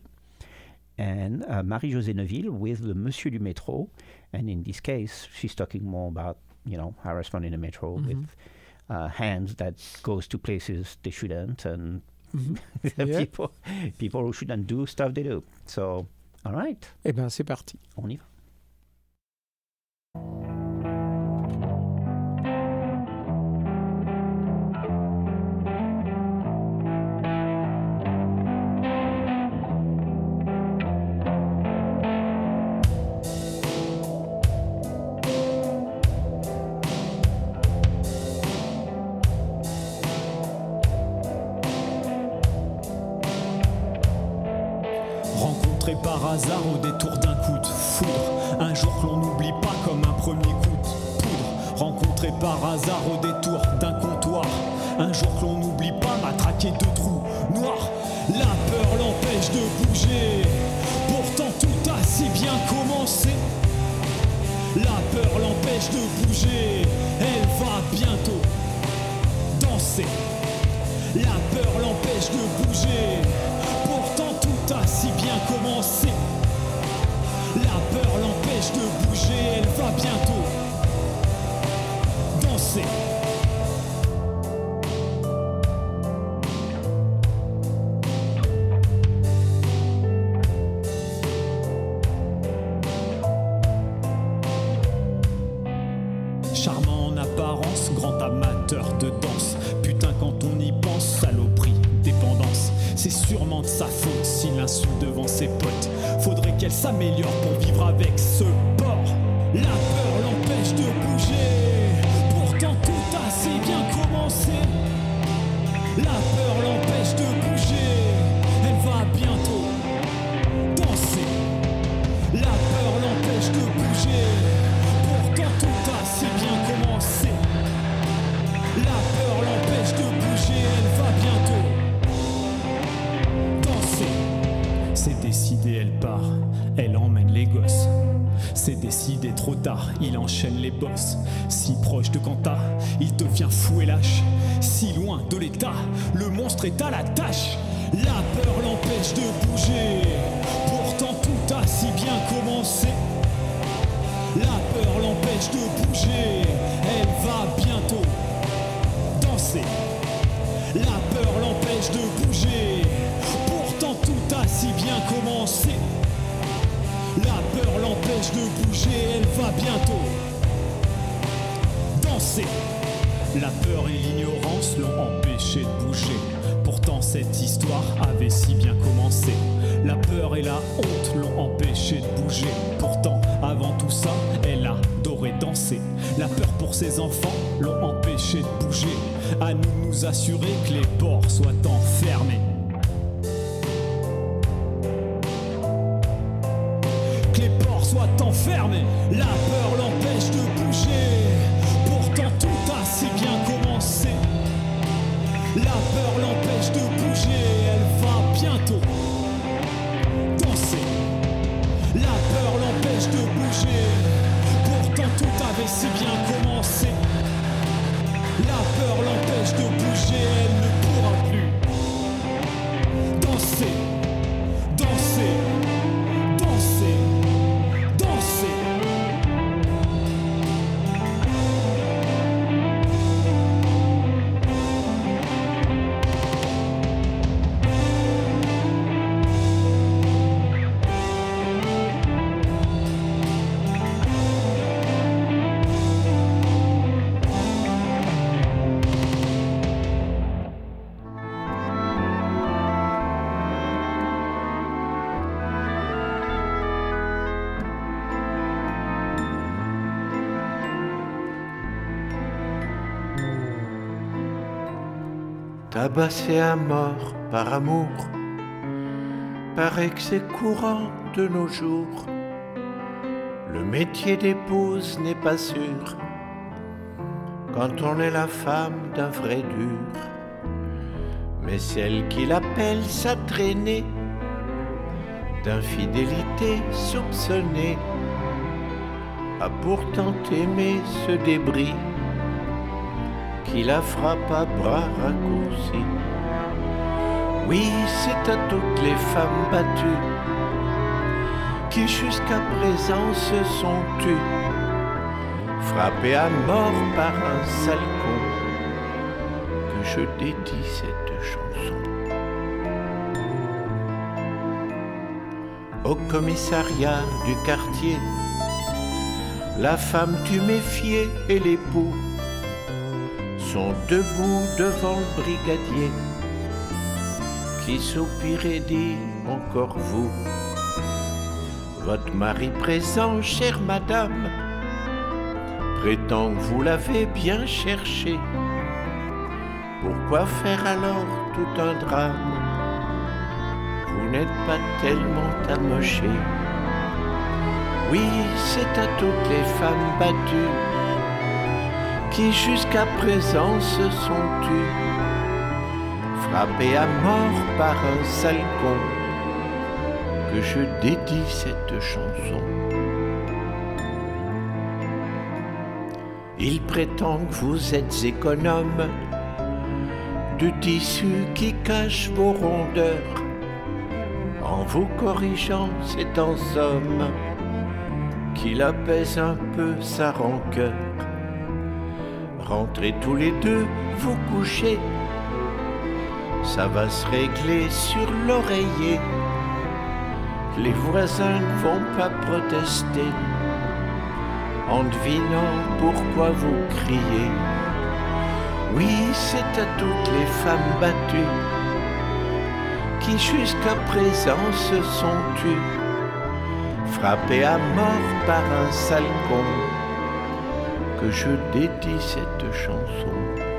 and uh, Marie-Josée Neuville with the Monsieur du Métro. And in this case, she's talking more about, you know, harassment in the metro Mhm. with uh, hands that goes to places they shouldn't, and Mhm. Yeah. people people who shouldn't do stuff they do. So, all right. Eh ben, c'est parti. On y va. Rencontré par hasard au détour d'un coup de foudre, un jour que l'on n'oublie pas comme un premier coup de poudre. Rencontré par hasard au détour d'un comptoir, un jour que l'on n'oublie pas matraqué de trous noirs. La peur l'empêche de bouger, pourtant tout a si bien commencé. La peur l'empêche de bouger, elle va bientôt danser. La peur l'empêche de bouger, pourtant tout a si bien commencé. sûrement de sa faute s'il l'insulte devant ses potes. Faudrait qu'elle s'améliore pour vivre avec ce porc. La peur l'empêche de bouger, pourtant tout a si bien commencé. La peur l'empêche de bouger, elle va bientôt danser. La peur l'empêche de bouger, pourtant tout a si bien commencé. La peur l'empêche de bouger, elle va bientôt danser. C'est décidé, elle part, elle emmène les gosses. C'est décidé trop tard, il enchaîne les bosses. Si proche de Quentin, il devient fou et lâche. Si loin de l'état, le monstre est à la tâche. La peur l'empêche de bouger, pourtant tout a si bien commencé. La peur l'empêche de bouger, elle va bientôt danser. La peur l'empêche de bouger, pourtant tout a si bien commencé. La peur l'empêche de bouger, elle va bientôt danser. La peur et l'ignorance l'ont empêché de bouger. Pourtant cette histoire avait si bien commencé. La peur et la honte l'ont empêché de bouger. Pourtant avant tout ça, elle adorait danser. La peur pour ses enfants l'ont empêché de bouger. À nous de nous assurer que les ports soient enfermés. Que les ports soient enfermés. La peur l'empêche de bouger. Pourtant tout a si bien commencé. La peur l'empêche de bouger, elle va bientôt danser. La peur l'empêche de bouger, pourtant tout avait si bien commencé. La peur l'empêche de bouger, elle ne pourra plus danser, danser, danser, danser. Tabassé à mort par amour, paraît que c'est courant de nos jours. Le métier d'épouse n'est pas sûr quand on est la femme d'un vrai dur. Mais celle qui l'appelle sa traînée d'infidélité soupçonnée a pourtant aimé ce débris qui la frappe à bras raccourcis. Oui, c'est à toutes les femmes battues qui jusqu'à présent se sont tues, frappées à mort par un sale con, que je dédie cette chanson. Au commissariat du quartier, la femme du méfier et l'époux sont debout devant le brigadier qui soupire et dit encore vous. Votre mari présent, chère madame, prétend que vous l'avez bien cherché. Pourquoi faire alors tout un drame? Vous n'êtes pas tellement amoché. Oui, c'est à toutes les femmes battues qui jusqu'à présent se sont tues, frappées à mort par un sale con, que je dédie cette chanson. Il prétend que vous êtes économe du tissu qui cache vos rondeurs. En vous corrigeant, c'est en somme qu'il apaise un peu sa rancœur. Rentrez tous les deux vous coucher, ça va se régler sur l'oreiller. Les voisins ne vont pas protester en devinant pourquoi vous criez. Oui, c'est à toutes les femmes battues qui qui jusqu'à présent se sont tus, frappés à mort par un sale con, que je dédie cette chanson.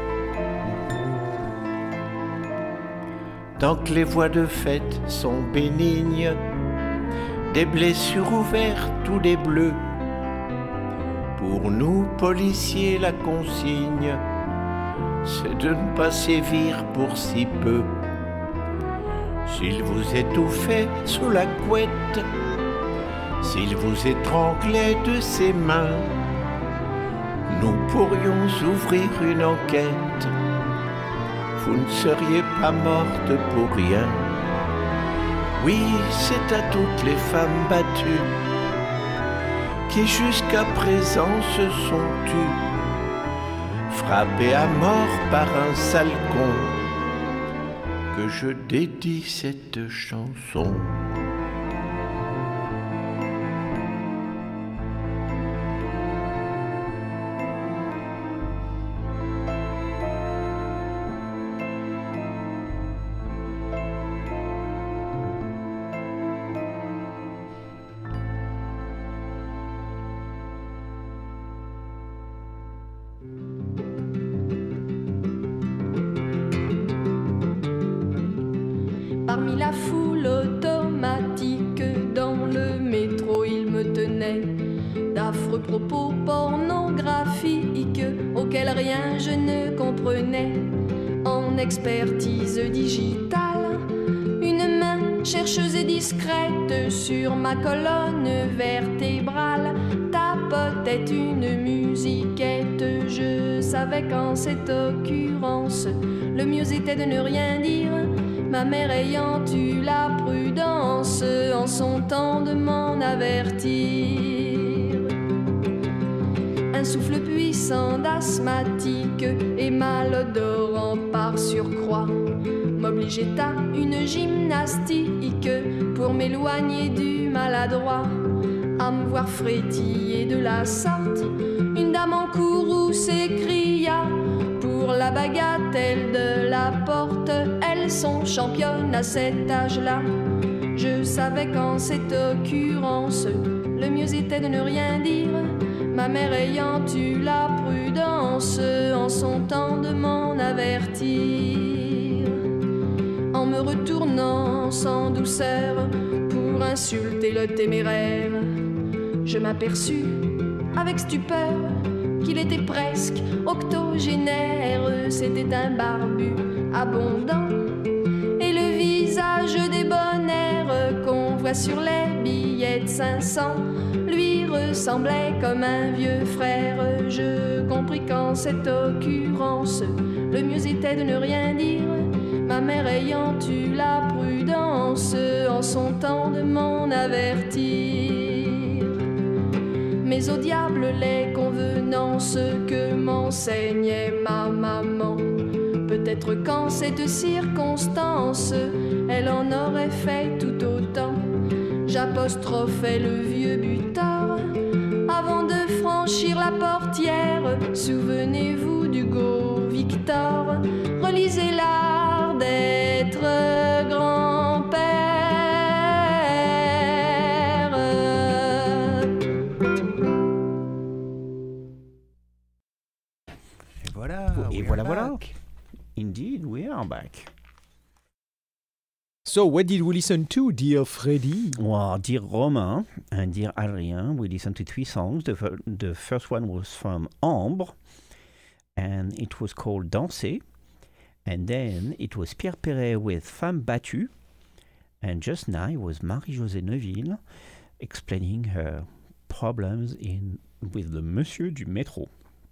Tant que les voies de fête sont bénignes, des blessures ouvertes ou des bleus, pour nous policiers la consigne, c'est de ne pas sévir pour si peu. S'il vous étouffait sous la couette, s'il vous étranglait de ses mains, nous pourrions ouvrir une enquête. Vous ne seriez pas morte pour rien. Oui, c'est à toutes les femmes battues qui jusqu'à présent se sont tues, frappées à mort par un sale con, que je dédie cette chanson. Parmi la foule automatique dans le métro, il me tenait d'affreux propos pornographiques auxquels rien je ne comprenais. En expertise digitale, une main chercheuse et discrète sur ma colonne vertébrale tapotait une musiquette. Je savais qu'en cette occurrence, le mieux était de ne rien dire, ma mère ayant eu la prudence en son temps de m'en avertir. Un souffle puissant d'asthmatique et malodorant par surcroît m'obligeait à une gymnastique pour m'éloigner du maladroit. À me voir frétiller de la sorte, une dame en courroux s'écria: pour la bagatelle de la porte, elles sont championnes à cet âge-là. Je savais qu'en cette occurrence, le mieux était de ne rien dire, ma mère ayant eu la prudence en son temps de m'en avertir. En me retournant sans douceur pour insulter le téméraire, je m'aperçus avec stupeur qu'il était presque octogénaire. C'était un barbu abondant et le visage débonnaire qu'on voit sur les billets de cinq cents lui ressemblait comme un vieux frère. Je compris qu'en cette occurrence, le mieux était de ne rien dire, ma mère ayant eu la prudence en son temps de m'en avertir. Mais au diable les convenances que m'enseignait ma maman. Peut-être qu'en cette circonstance, elle en aurait fait tout autant. J'apostrophais le vieux butor avant de franchir la portière. Souvenez-vous d'Hugo Victor, relisez l'art d'être grand-père. Et voilà, voilà. Indeed, we are back. So, what did we listen to, dear Freddy? Well, dear Romain and dear Adrien, we listened to three songs. The, fir- the first one was from Ambre, and it was called Danser. And then it was Pierre Perret with Femme battue. And just now it was Marie-Josée Neuville explaining her problems in with the Monsieur du Métro.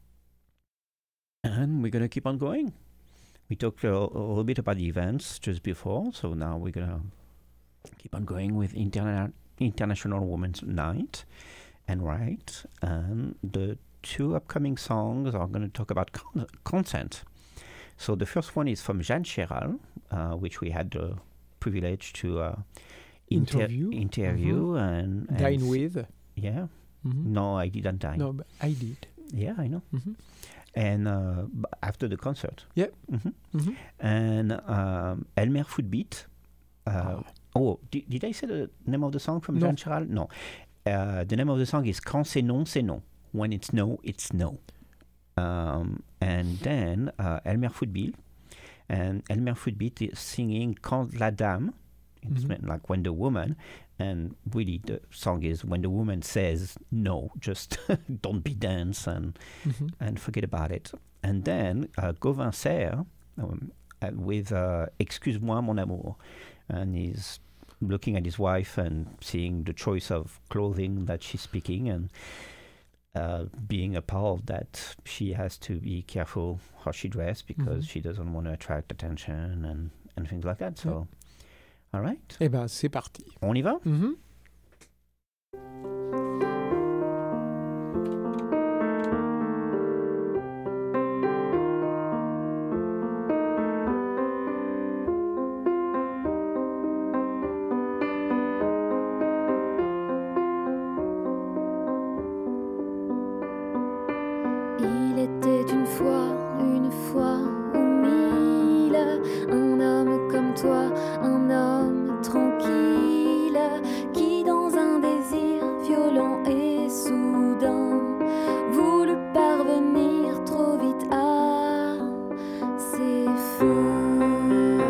And we're going to keep on going. We talked a, a little bit about the events just before, so now we're going to keep on going with Interna- International Women's Night and Right. And the two upcoming songs are going to talk about con- consent. So the first one is from Jeanne Chéral, uh, which we had the privilege to uh, inter- interview, interview mm-hmm. and, and dine with. Yeah. Mm-hmm. No, I didn't dine. No, but I did. Yeah, I know. Mm-hmm. And uh, after the concert. Yeah. Mm-hmm. Mm-hmm. And um, Elmer Footbeat Uh, oh, did, did I say the name of the song from No. Jean Chiral? No. Uh, the name of the song is Quand c'est non, c'est non. When it's no, it's no. Um, and then uh, Elmer Footbill. And Elmer Footbill is singing Quand la dame. It's Mhm. like when the woman. And really the song is when the woman says no, just don't be dance and, Mhm. and forget about it. And then uh, Gauvin Serre um, uh, with uh, Excuse-moi mon amour. And he's looking at his wife and seeing the choice of clothing that she's picking and uh, being appalled that she has to be careful how she dresses because Mhm. she doesn't want to attract attention and, and things like that. So, all right. Eh ben, c'est parti. On y va? Mhm. Il était une fois, une fois ou mille, un homme comme toi, un homme tranquille, qui dans un désir violent et soudain voulut parvenir trop vite à ses fins.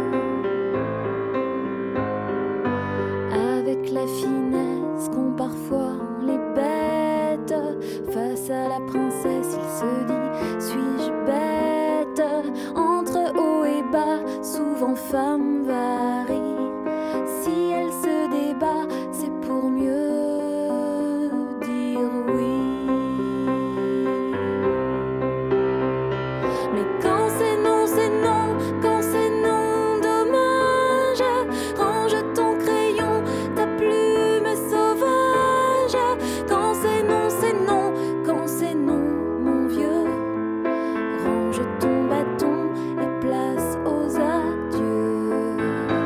Avec la finesse qu'ont parfois les bêtes, face à la princesse, il se dit: suis-je bête? Entre haut et bas, souvent femme varie. Si elle se débat, c'est pour mieux dire oui. Mais quand c'est non, c'est non, quand c'est non, dommage. Range ton crayon, ta plume sauvage. Quand c'est non, c'est non, quand c'est non, mon vieux. Range ton bâton et place aux adieux.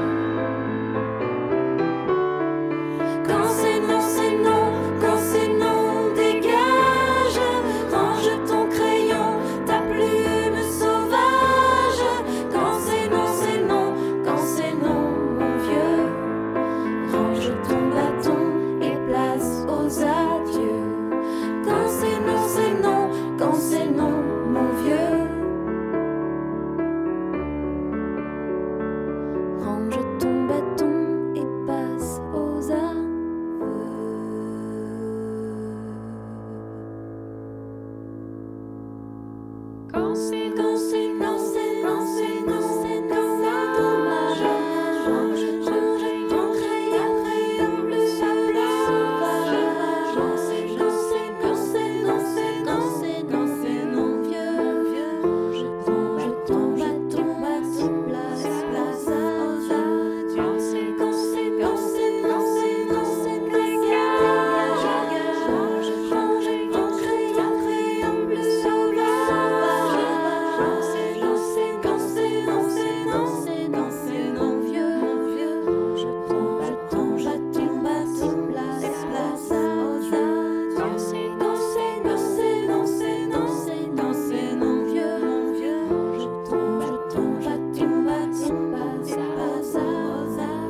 Quand c'est non, c'est non, quand c'est non, dégage. Range ton crayon, ta plume sauvage. Quand c'est non, c'est non, quand c'est non, mon vieux. Range ton bâton et place aux adieux. Quand c'est non, c'est non, quand c'est non, mon vieux. Range ton bâton et passe aux aveux. Quand c'est quand c'est non, c'est non, c'est non, c'est non, c'est dommage. Range ton crayon, crayon bleu, bleu sauvage. Quand c'est non, c'est quand c'est non, c'est non, c'est non, c'est non, vieux, vieux. Range ton bâton, bâton, place, place aux adieux. Quand c'est quand c'est quand c'est non, c'est non, c'est dégage. Range ton crayon, crayon bleu sauvage. Quand c'est non, c'est quand c'est non, c'est non, c'est non, c'est non, vieux, vieux. Je tombe, je tombe, je tombe, bâton, place, place aux adieux. Quand c'est quand c'est non, c'est non, c'est non, c'est non, c'est non, vieux, vieux. Je tombe, je tombe, je tombe, bâton, place, place aux aveux.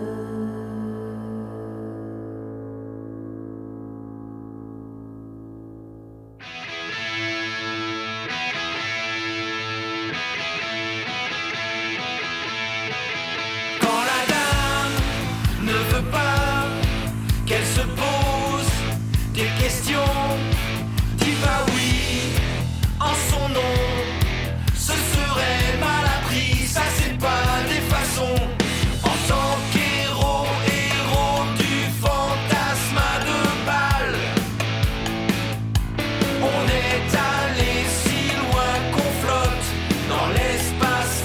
Quand la dame ne veut pas qu'elle se pose des questions, dis pas oui en son nom. Ce serait mal appris, ça c'est pas des façons. En tant qu'héros, héros du fantasme à deux balles, on est allé si loin qu'on flotte dans l'espace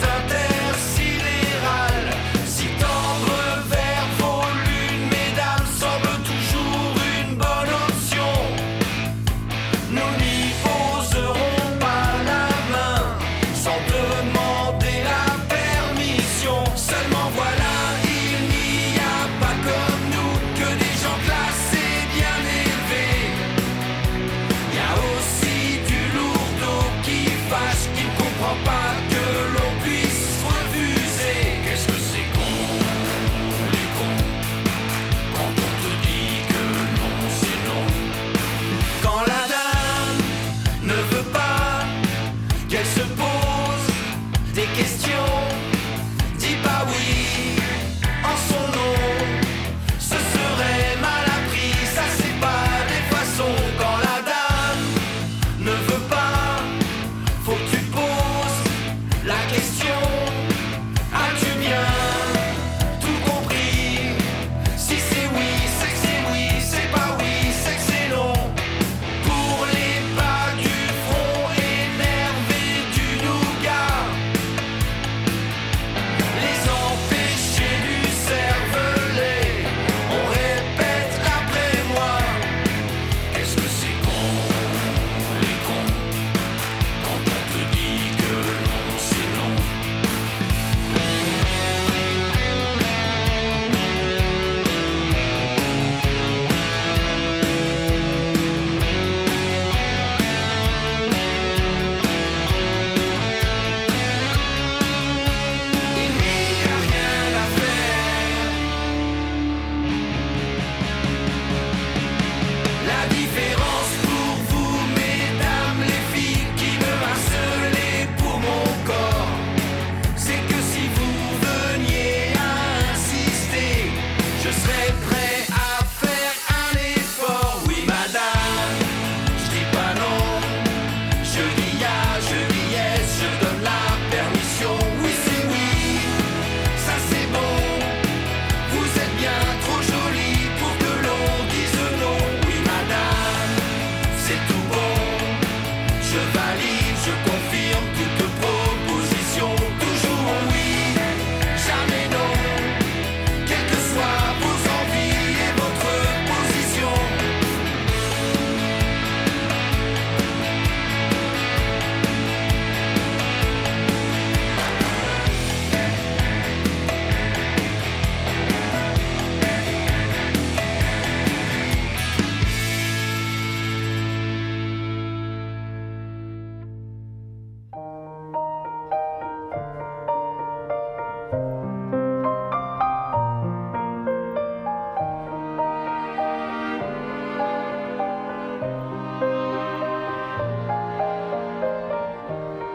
intersidéral. Si tendre vers vos lunes, mesdames, semblent toujours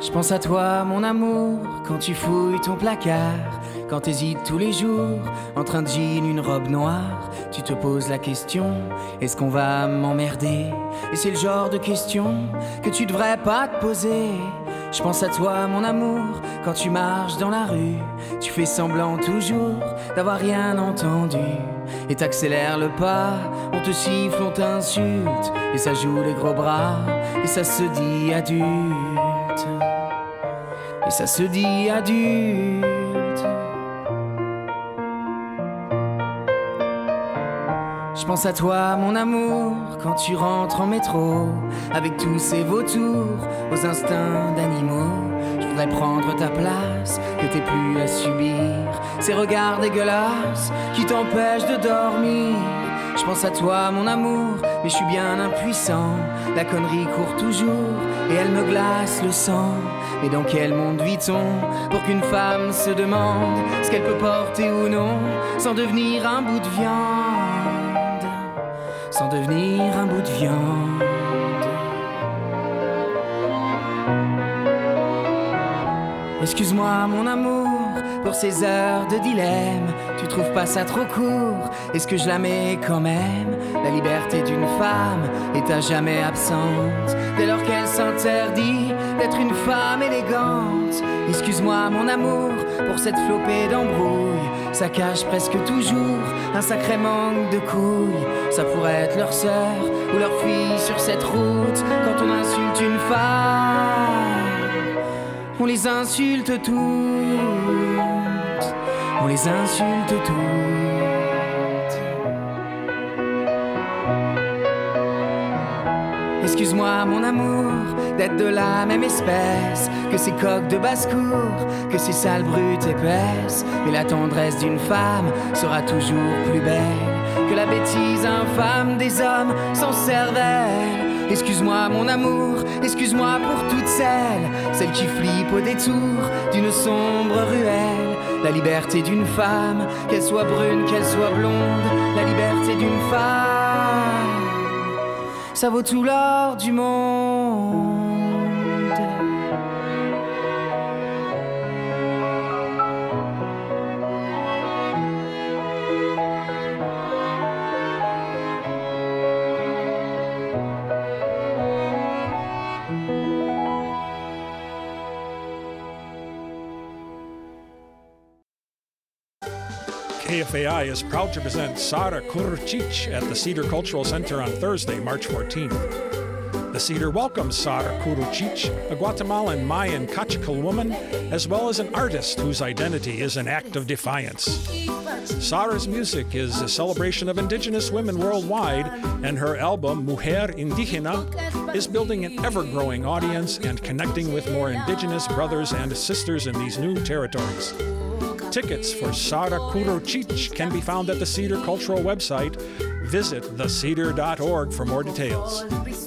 Je pense à toi, mon amour, quand tu fouilles ton placard, quand t'hésites tous les jours, entre un jean, une robe noire, tu te poses la question, est-ce qu'on va m'emmerder? Et c'est le genre de question que tu devrais pas te poser. Je pense à toi, mon amour, quand tu marches dans la rue, tu fais semblant toujours d'avoir rien entendu, et t'accélères le pas, on te siffle, on t'insulte, et ça joue les gros bras, et ça se dit adulte. Et ça se dit adulte. Je pense à toi, mon amour, quand tu rentres en métro, avec tous ces vautours aux instincts d'animaux. Je voudrais prendre ta place, que t'aies plus à subir ces regards dégueulasses qui t'empêchent de dormir. Je pense à toi, mon amour, mais je suis bien impuissant. La connerie court toujours et elle me glace le sang. Mais dans quel monde vit-on pour qu'une femme se demande ce qu'elle peut porter ou non, sans devenir un bout de viande, sans devenir un bout de viande. Excuse-moi, mon amour, pour ces heures de dilemme. Tu trouves pas ça trop court? Est-ce que je la mets quand même? La liberté d'une femme est à jamais absente dès lors qu'elle s'interdit d'être une femme élégante. Excuse-moi, mon amour, pour cette flopée d'embrouilles. Ça cache presque toujours un sacré manque de couilles. Ça pourrait être leur sœur ou leur fille sur cette route. Quand on insulte une femme, on les insulte toutes, on les insulte toutes. Excuse-moi, mon amour, d'être de la même espèce que ces coqs de basse-cour, que ces sales brutes épaisses. Mais la tendresse d'une femme sera toujours plus belle que la bêtise infâme des hommes sans cervelle. Excuse-moi, mon amour, excuse-moi pour toutes celles, celles qui flippent au détour d'une sombre ruelle. La liberté d'une femme, qu'elle soit brune, qu'elle soit blonde, la liberté d'une femme, ça vaut tout l'or du monde. K F A I is proud to present Sara Kurcic at the Cedar Cultural Center on Thursday, March fourteenth. The Cedar welcomes Sara Kurcic, a Guatemalan Mayan Kachikal woman, as well as an artist whose identity is an act of defiance. Sara's music is a celebration of indigenous women worldwide, and her album, Mujer Indígena, is building an ever-growing audience and connecting with more indigenous brothers and sisters in these new territories. Tickets for Sara Kurcic can be found at the Cedar Cultural website. Visit the cedar dot org for more details.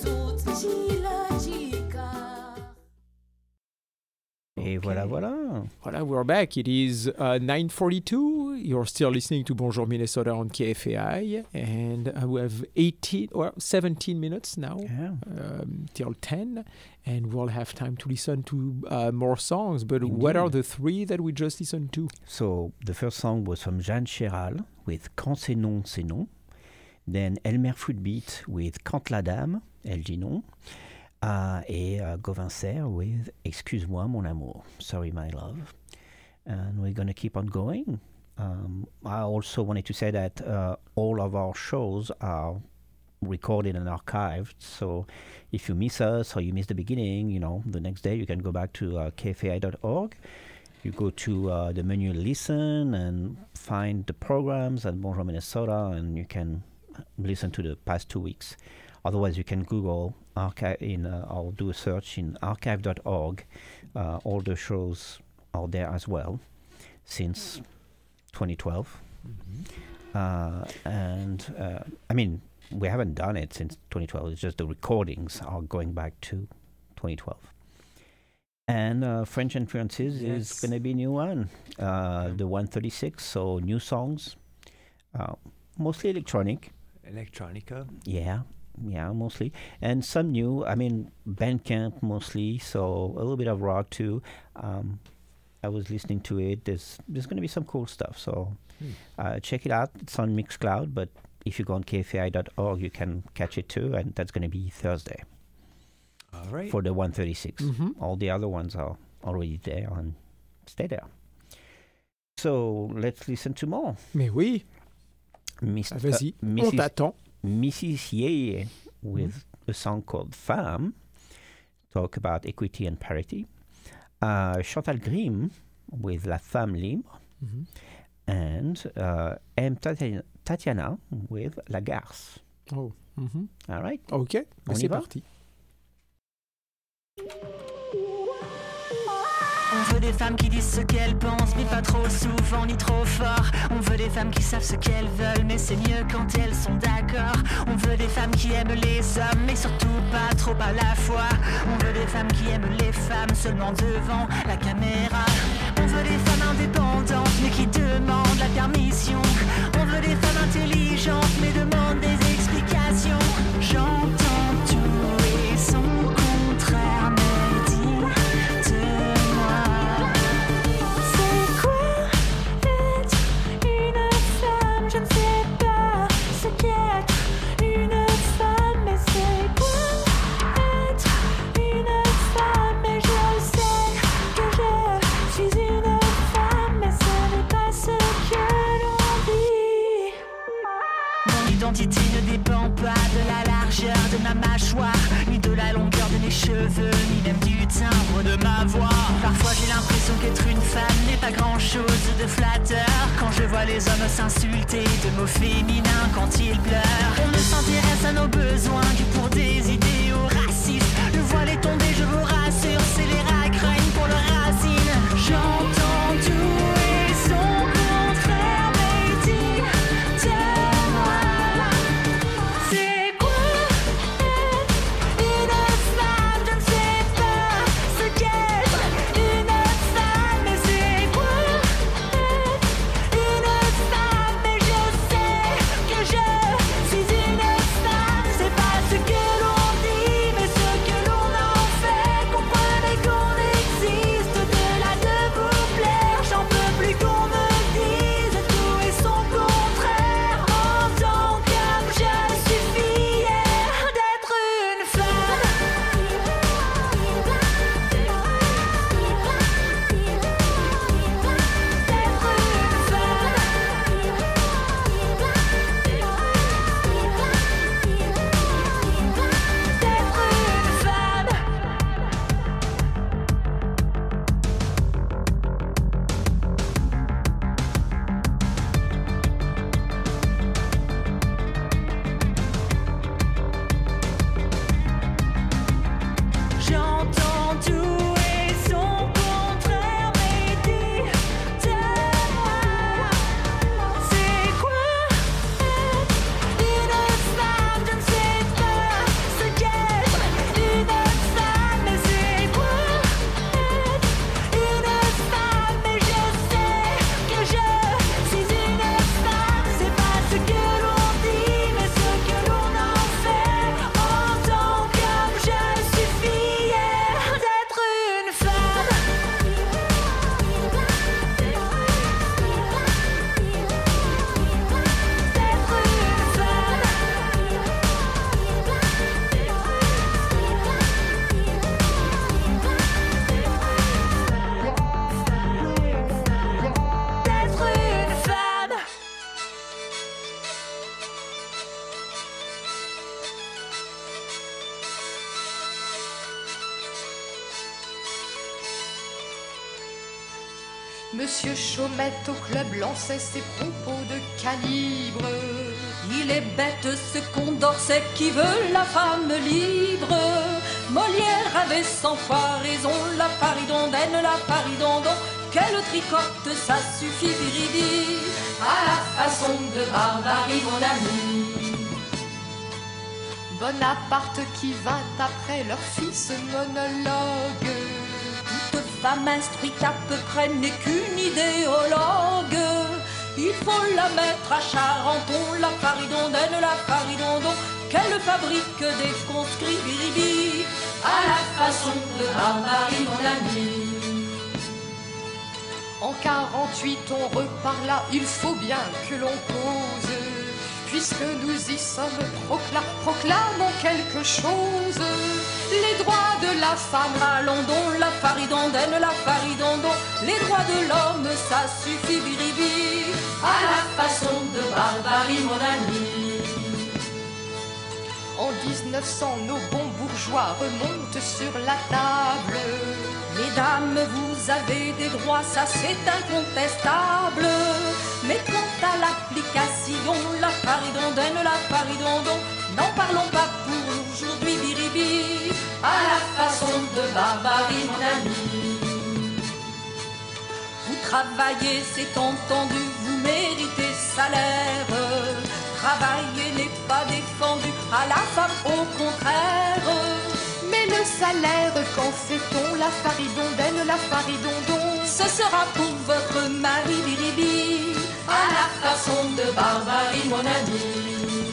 Et voilà, voilà. Voilà, we're back. It is uh, nine forty-two. You're still listening to Bonjour Minnesota on K F A I. And uh, we have eighteen or seventeen minutes now yeah. um, till ten. And we'll have time to listen to uh, more songs. But Indeed. What are the three that we just listened to? So the first song was from Jeanne Chéral with Quand c'est non, c'est non. Then Elmer Footbeat with Quand la dame, elle dit non. Uh, et uh, Gauvin Serre with Excuse-moi mon amour, sorry my love. And we're going to keep on going. Um, I also wanted to say that uh, all of our shows are recorded and archived, so if you miss us or you miss the beginning, you know, the next day you can go back to uh, K F A I dot org. You go to uh, the menu Listen and find the programs at Bonjour Minnesota, and you can listen to the past two weeks. Otherwise, you can Google archive in uh, or do a search in archive dot org. Uh, all the shows are there as well since twenty twelve. Mm-hmm. Uh, and uh, I mean, we haven't done it since twenty twelve. It's just the recordings are going back to twenty twelve. And uh, French Influences yes. is going to be a new one, uh, the one thirty-six. So new songs, uh, mostly electronic. Electronica. Yeah. Yeah, mostly. And some new, I mean, Bandcamp mostly, so a little bit of rock too. Um, I was listening to it. There's there's going to be some cool stuff, so Hmm. uh, check it out. It's on Mixcloud, but if you go on K F A I dot org, you can catch it too, and that's going to be Thursday. All right. For the one thirty-six. Mhm. All the other ones are already there, and stay there. So, let's listen to more. Mais oui. Miss, Ah, vas-y, uh, on Missus t'attend. Missus Ye with a song called Femme, talk about equity and parity. Uh, Chantal Grimm with La Femme Libre. Mhm. And uh, M. Tati- Tatiana with La Garce. Oh. Mhm. All right. Ok, On y c'est va? parti. On veut des femmes qui disent ce qu'elles pensent, mais pas trop souvent ni trop fort. On veut des femmes qui savent ce qu'elles veulent, mais c'est mieux quand elles sont d'accord. On veut des femmes qui aiment les hommes, mais surtout pas trop à la fois. On veut des femmes qui aiment les femmes seulement devant la caméra. On veut des femmes indépendantes, mais qui demandent la permission. On veut des femmes intelligentes, mais demandent des explications. J'entends tout et son contraire me dit. Je ne sais pas ce qu'est une femme, mais c'est quoi être une femme. Et je sais que je suis une femme, mais ce n'est pas ce que l'on dit. Mon identité ne dépend pas de la largeur de ma mâchoire, ni de la longueur de mes cheveux, ni même du timbre de ma voix. Parfois j'ai l'impression qu'être une femme n'est pas grand chose de flatteur. Quand je vois les hommes s'insulter de mots féminins quand ils pleurent. On ne s'intéresse à nos besoins que pour des idéaux racistes. Le voile est tombé, je vous rassure, c'est les racraines pour le racine. J'entends tout et son contraire, mais dis-moi, c'est quoi être une femme? Je ne sais pas ce qu'est une femme, mais c'est quoi être une femme? Mais je sais que je suis une femme. C'est pas ce que l'on dit, mais ce que l'on en fait. Comprenez qu'on existe au-delà de vous plaire. J'en peux plus qu'on me dise tout et son contraire. En tant qu'homme, je suis fière d'être une femme. J'entends tout et son contraire, mais dis-moi, c'est quoi être une femme? Je ne sais pas ce qu'est une femme, mais c'est quoi être une femme? Mais je sais que je suis une femme. C'est pas ce que l'on dit, mais ce que l'on en fait. En tant qu'homme, je suis fière d'être une femme. D'être une femme. Monsieur Chaumette au club lançait ses propos de calibre. Il est bête ce Condorcet qui veut la femme libre. Molière avait cent fois raison, la paridondaine, la paridondon. Qu'elle tricote, ça suffit, Viridi, à la façon de Barbarie, mon ami. Bonaparte qui vint après leur fils monologue. Toute femme instruite à peu près n'est qu'une idéologue. Il faut la mettre à Charenton, la paridondaine, la paridondon. Qu'elle fasse fabrique des conscrits biribi, à la façon de Barbarie, mon ami. En quarante-huit, on repart là, il faut bien que l'on cause. Puisque nous y sommes, procla- proclamons quelque chose. Les droits de la femme, allons donc, la faridondaine, la faridondon. Les droits de l'homme, ça suffit, biribi, à la façon de Barbarie, mon ami. En dix-neuf cents, nos bons bourgeois remontent sur la table. Mesdames, vous avez des droits, ça c'est incontestable. Mais quant à l'application, la faridondaine, la faridondon, n'en parlons pas pour aujourd'hui, biribi, à la façon de Barbarie, mon ami. Vous travaillez, c'est entendu, vous méritez salaire. Travailler n'est pas défendu à la femme, au contraire. Mais le salaire, qu'en fait-on? La faridondaine, la faridondon, ce sera pour votre mari, biribi, à la façon de Barbarie, mon ami.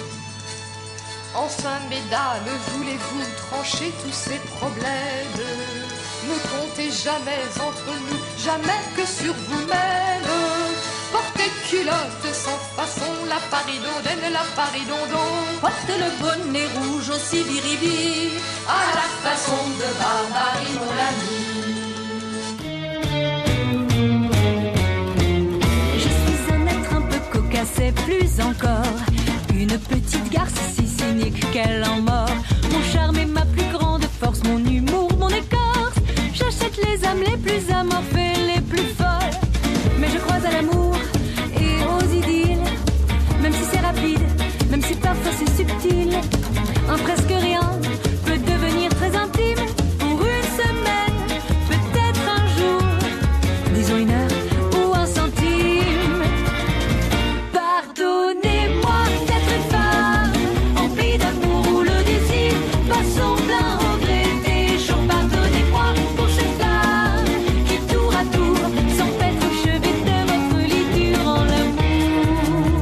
Enfin, mesdames, voulez-vous trancher tous ces problèmes? Ne comptez jamais entre nous, jamais que sur vous-même. Portez culotte sans façon, la faridondaine, la faridondon. Portez le bonnet rouge aussi, biribi, à la façon de Barbarie, mon ami. Je suis un être un peu cocasse et plus encore une petite garce si cynique qu'elle en mord. Mon charme est ma plus grande force, mon humour, mon écorce. J'achète les âmes les plus amorphes et les plus folles. Mais je crois à l'amour et aux idylles. Même si c'est rapide, même si parfois c'est subtil, un presque rien peut devenir très intime. Pour une semaine, peut-être un jour, disons une heure ou un centime. Pardonnez-moi d'être une femme emplie d'amour ou le désir pas son plein regret des jours. Pardonnez-moi pour cette femme qui tour à tour s'empêtre au chevet de votre lit durant l'amour.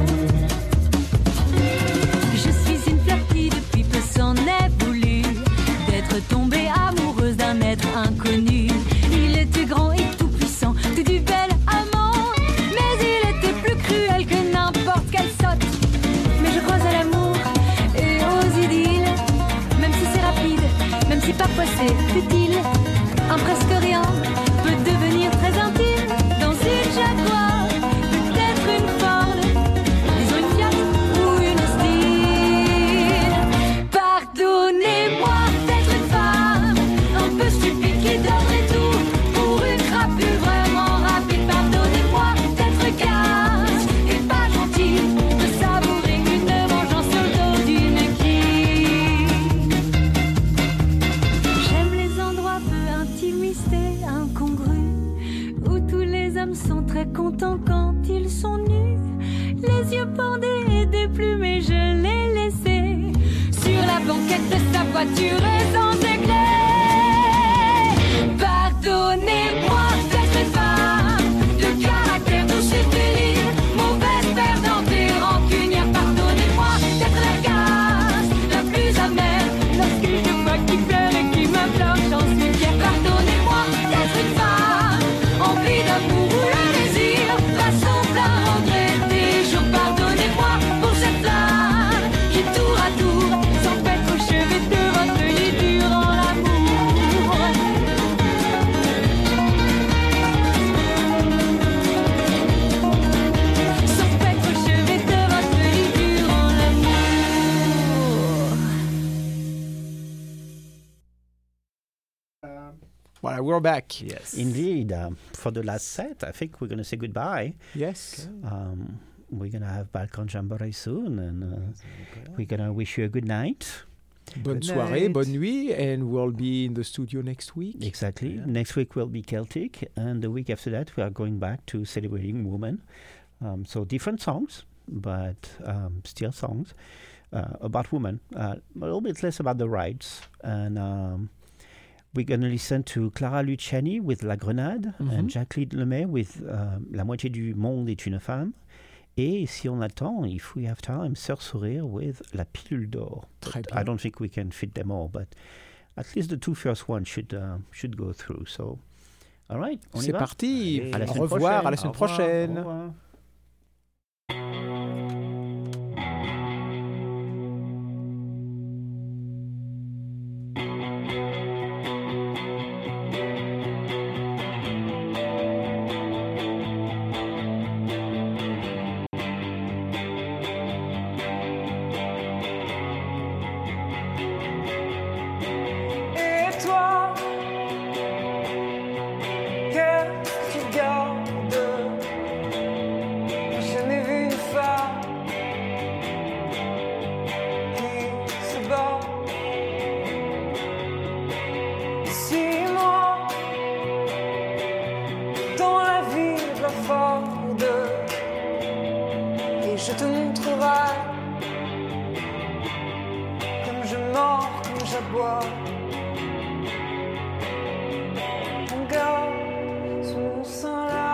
Je suis une fleur qui depuis peu s'en est voulu d'être tombée amoureuse d'un être inconnu. Il était grand et tout puissant, tout du bel amant, mais il était plus cruel que n'importe quelle sotte. Mais je crois à l'amour et aux idylles, même si c'est rapide, même si parfois c'est futile, un presque rien peut devenir très intime. Dans une Jaguar, peut-être une Ford, disons une Fiat ou une Style. Pardonnez-moi d'être une femme un peu stupide qui donnerait tout pour une crapule vraiment rapide. Pardonnez-moi d'être casse et pas gentille, de savourer une vengeance sur le dos d'une quille. J'aime les endroits peu intimistes et incongrus, où tous les hommes sont très contents quand ils sont nus, les yeux bandés et déplumés. Je l'ai laissé sur la banquette de sa voiture et sans éclair. Pardonnez-moi d'être une femme de caractère douce et féline, mauvaise perdante et rancunière. Pardonnez-moi d'être la casse la plus amère lorsque je vois qui pleure et qui m'implore, j'en suis fière. Pardonnez-moi d'être une femme emplie d'amour ou le désir pas son plein regret des jours. Pardonnez-moi pour cette flamme qui tour à tour s'empêtre au chevet de votre lit durant l'amour. S'empêtre au chevet de votre lit durant l'amour. Voilà, we're back. Yes. Indeed. Um, for the last set, I think we're going to say goodbye. Yes. Um, we're going to have Balkan Jamboree soon, and uh, we're going to wish you a good night. Bonne soirée, bonne nuit, and we'll be in the studio next week. Exactly. Yeah. Next week will be Celtic, and the week after that we are going back to celebrating women. Um, so different songs, but um, still songs uh, about women. Uh, a little bit less about the rights, and um, we're going to listen to Clara Luciani with La Grenade, Mhm. and Jacqueline Lemay with uh, La moitié du monde est une femme, Et si on a le temps, if we have time, Sœur Sourire with La Pilule d'Or. Très But bien. I don't think we can fit them all, but at least the two first ones should, uh, should go through. So, all right, on y C'est va? parti. Allez, à la Au semaine revoir, prochaine. à la semaine Au revoir, prochaine. au revoir. Et toi, qu'est-ce que tu gardes? J'ai jamais vu une femme qui se bat. Suis-moi dans la ville blafarde et je te montrerai comme je mords, comme j'aboie. Mon gars, sous mon sein la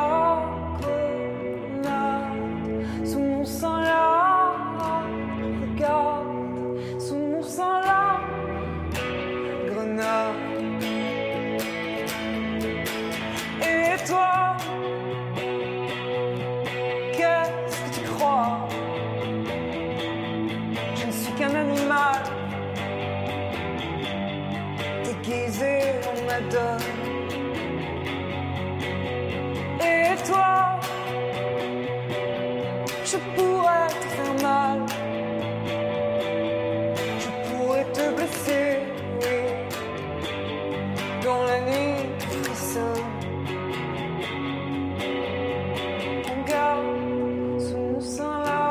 grenade, sous mon sein la regarde, sous mon sein la grenade. Et toi, qu'est-ce que tu crois? Je ne suis qu'un animal déguisé en madone. Et toi, je pourrais te faire mal, je pourrais te blesser, oui, dans la nuit tu frissonnes. Mon gars, sous mon sein la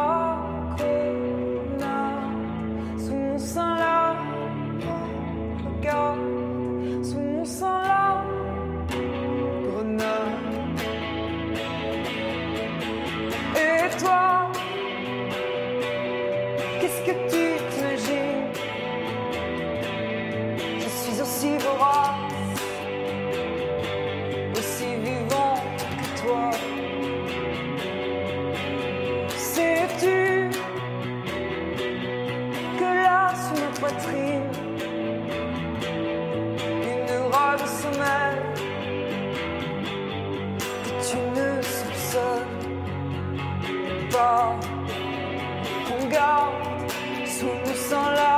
grenade, sous mon sein la regarde, sous mon sein la grenade. Et toi, qu'est-ce que tu t'imagines? Je suis aussi vorace, aussi vivant que toi. Sais-tu que là, sous ma poitrine, une rôle de sommeil que tu ne soupçonnes pas, qu'on garde sous mon sein la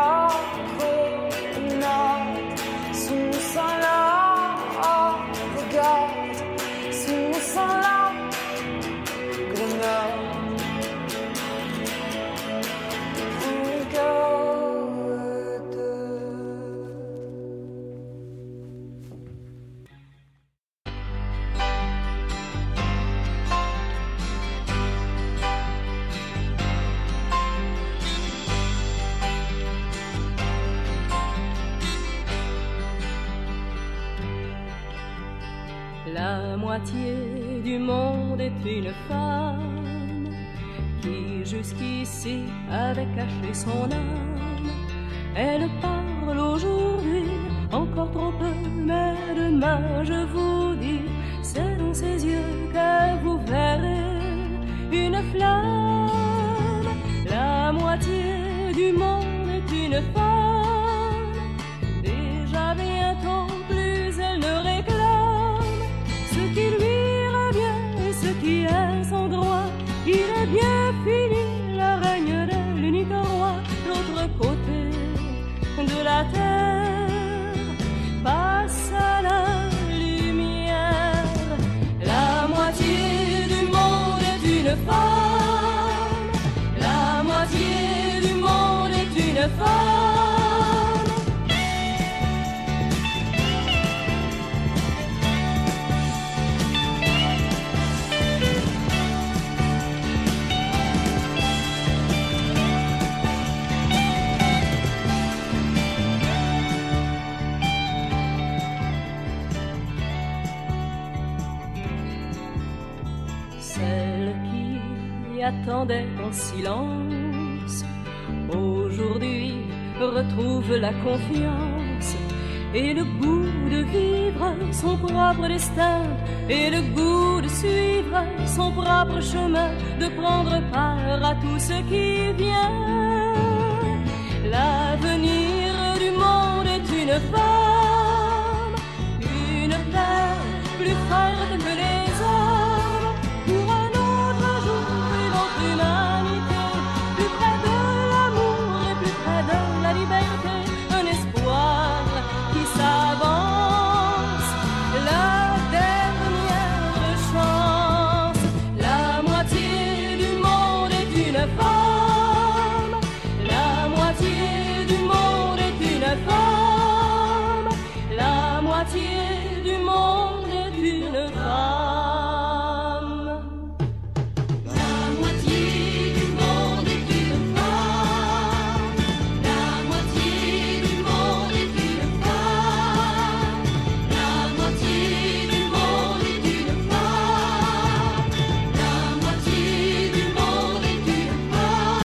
grenade, sous mon sein la regarde, sous mon sein la grenade. Regarde. La moitié du monde est une femme qui jusqu'ici avait caché son âme. Elle parle aujourd'hui encore trop peu, mais demain je vous dis, c'est dans ses yeux que vous verrez une flamme. La moitié du monde est une femme, déjà bientôt plus elle ne réclame ce qui lui revient et ce qui est son droit. Il est bien fini, la règne de l'unique roi. L'autre côté de la terre passe à la lumière. La moitié du monde est une femme, la moitié du monde est une femme. Celle qui attendait en silence, aujourd'hui retrouve la confiance. et le goût de vivre son propre destin, et le goût de suivre son propre chemin, de prendre part à tout ce qui vient. L'avenir du monde est une femme.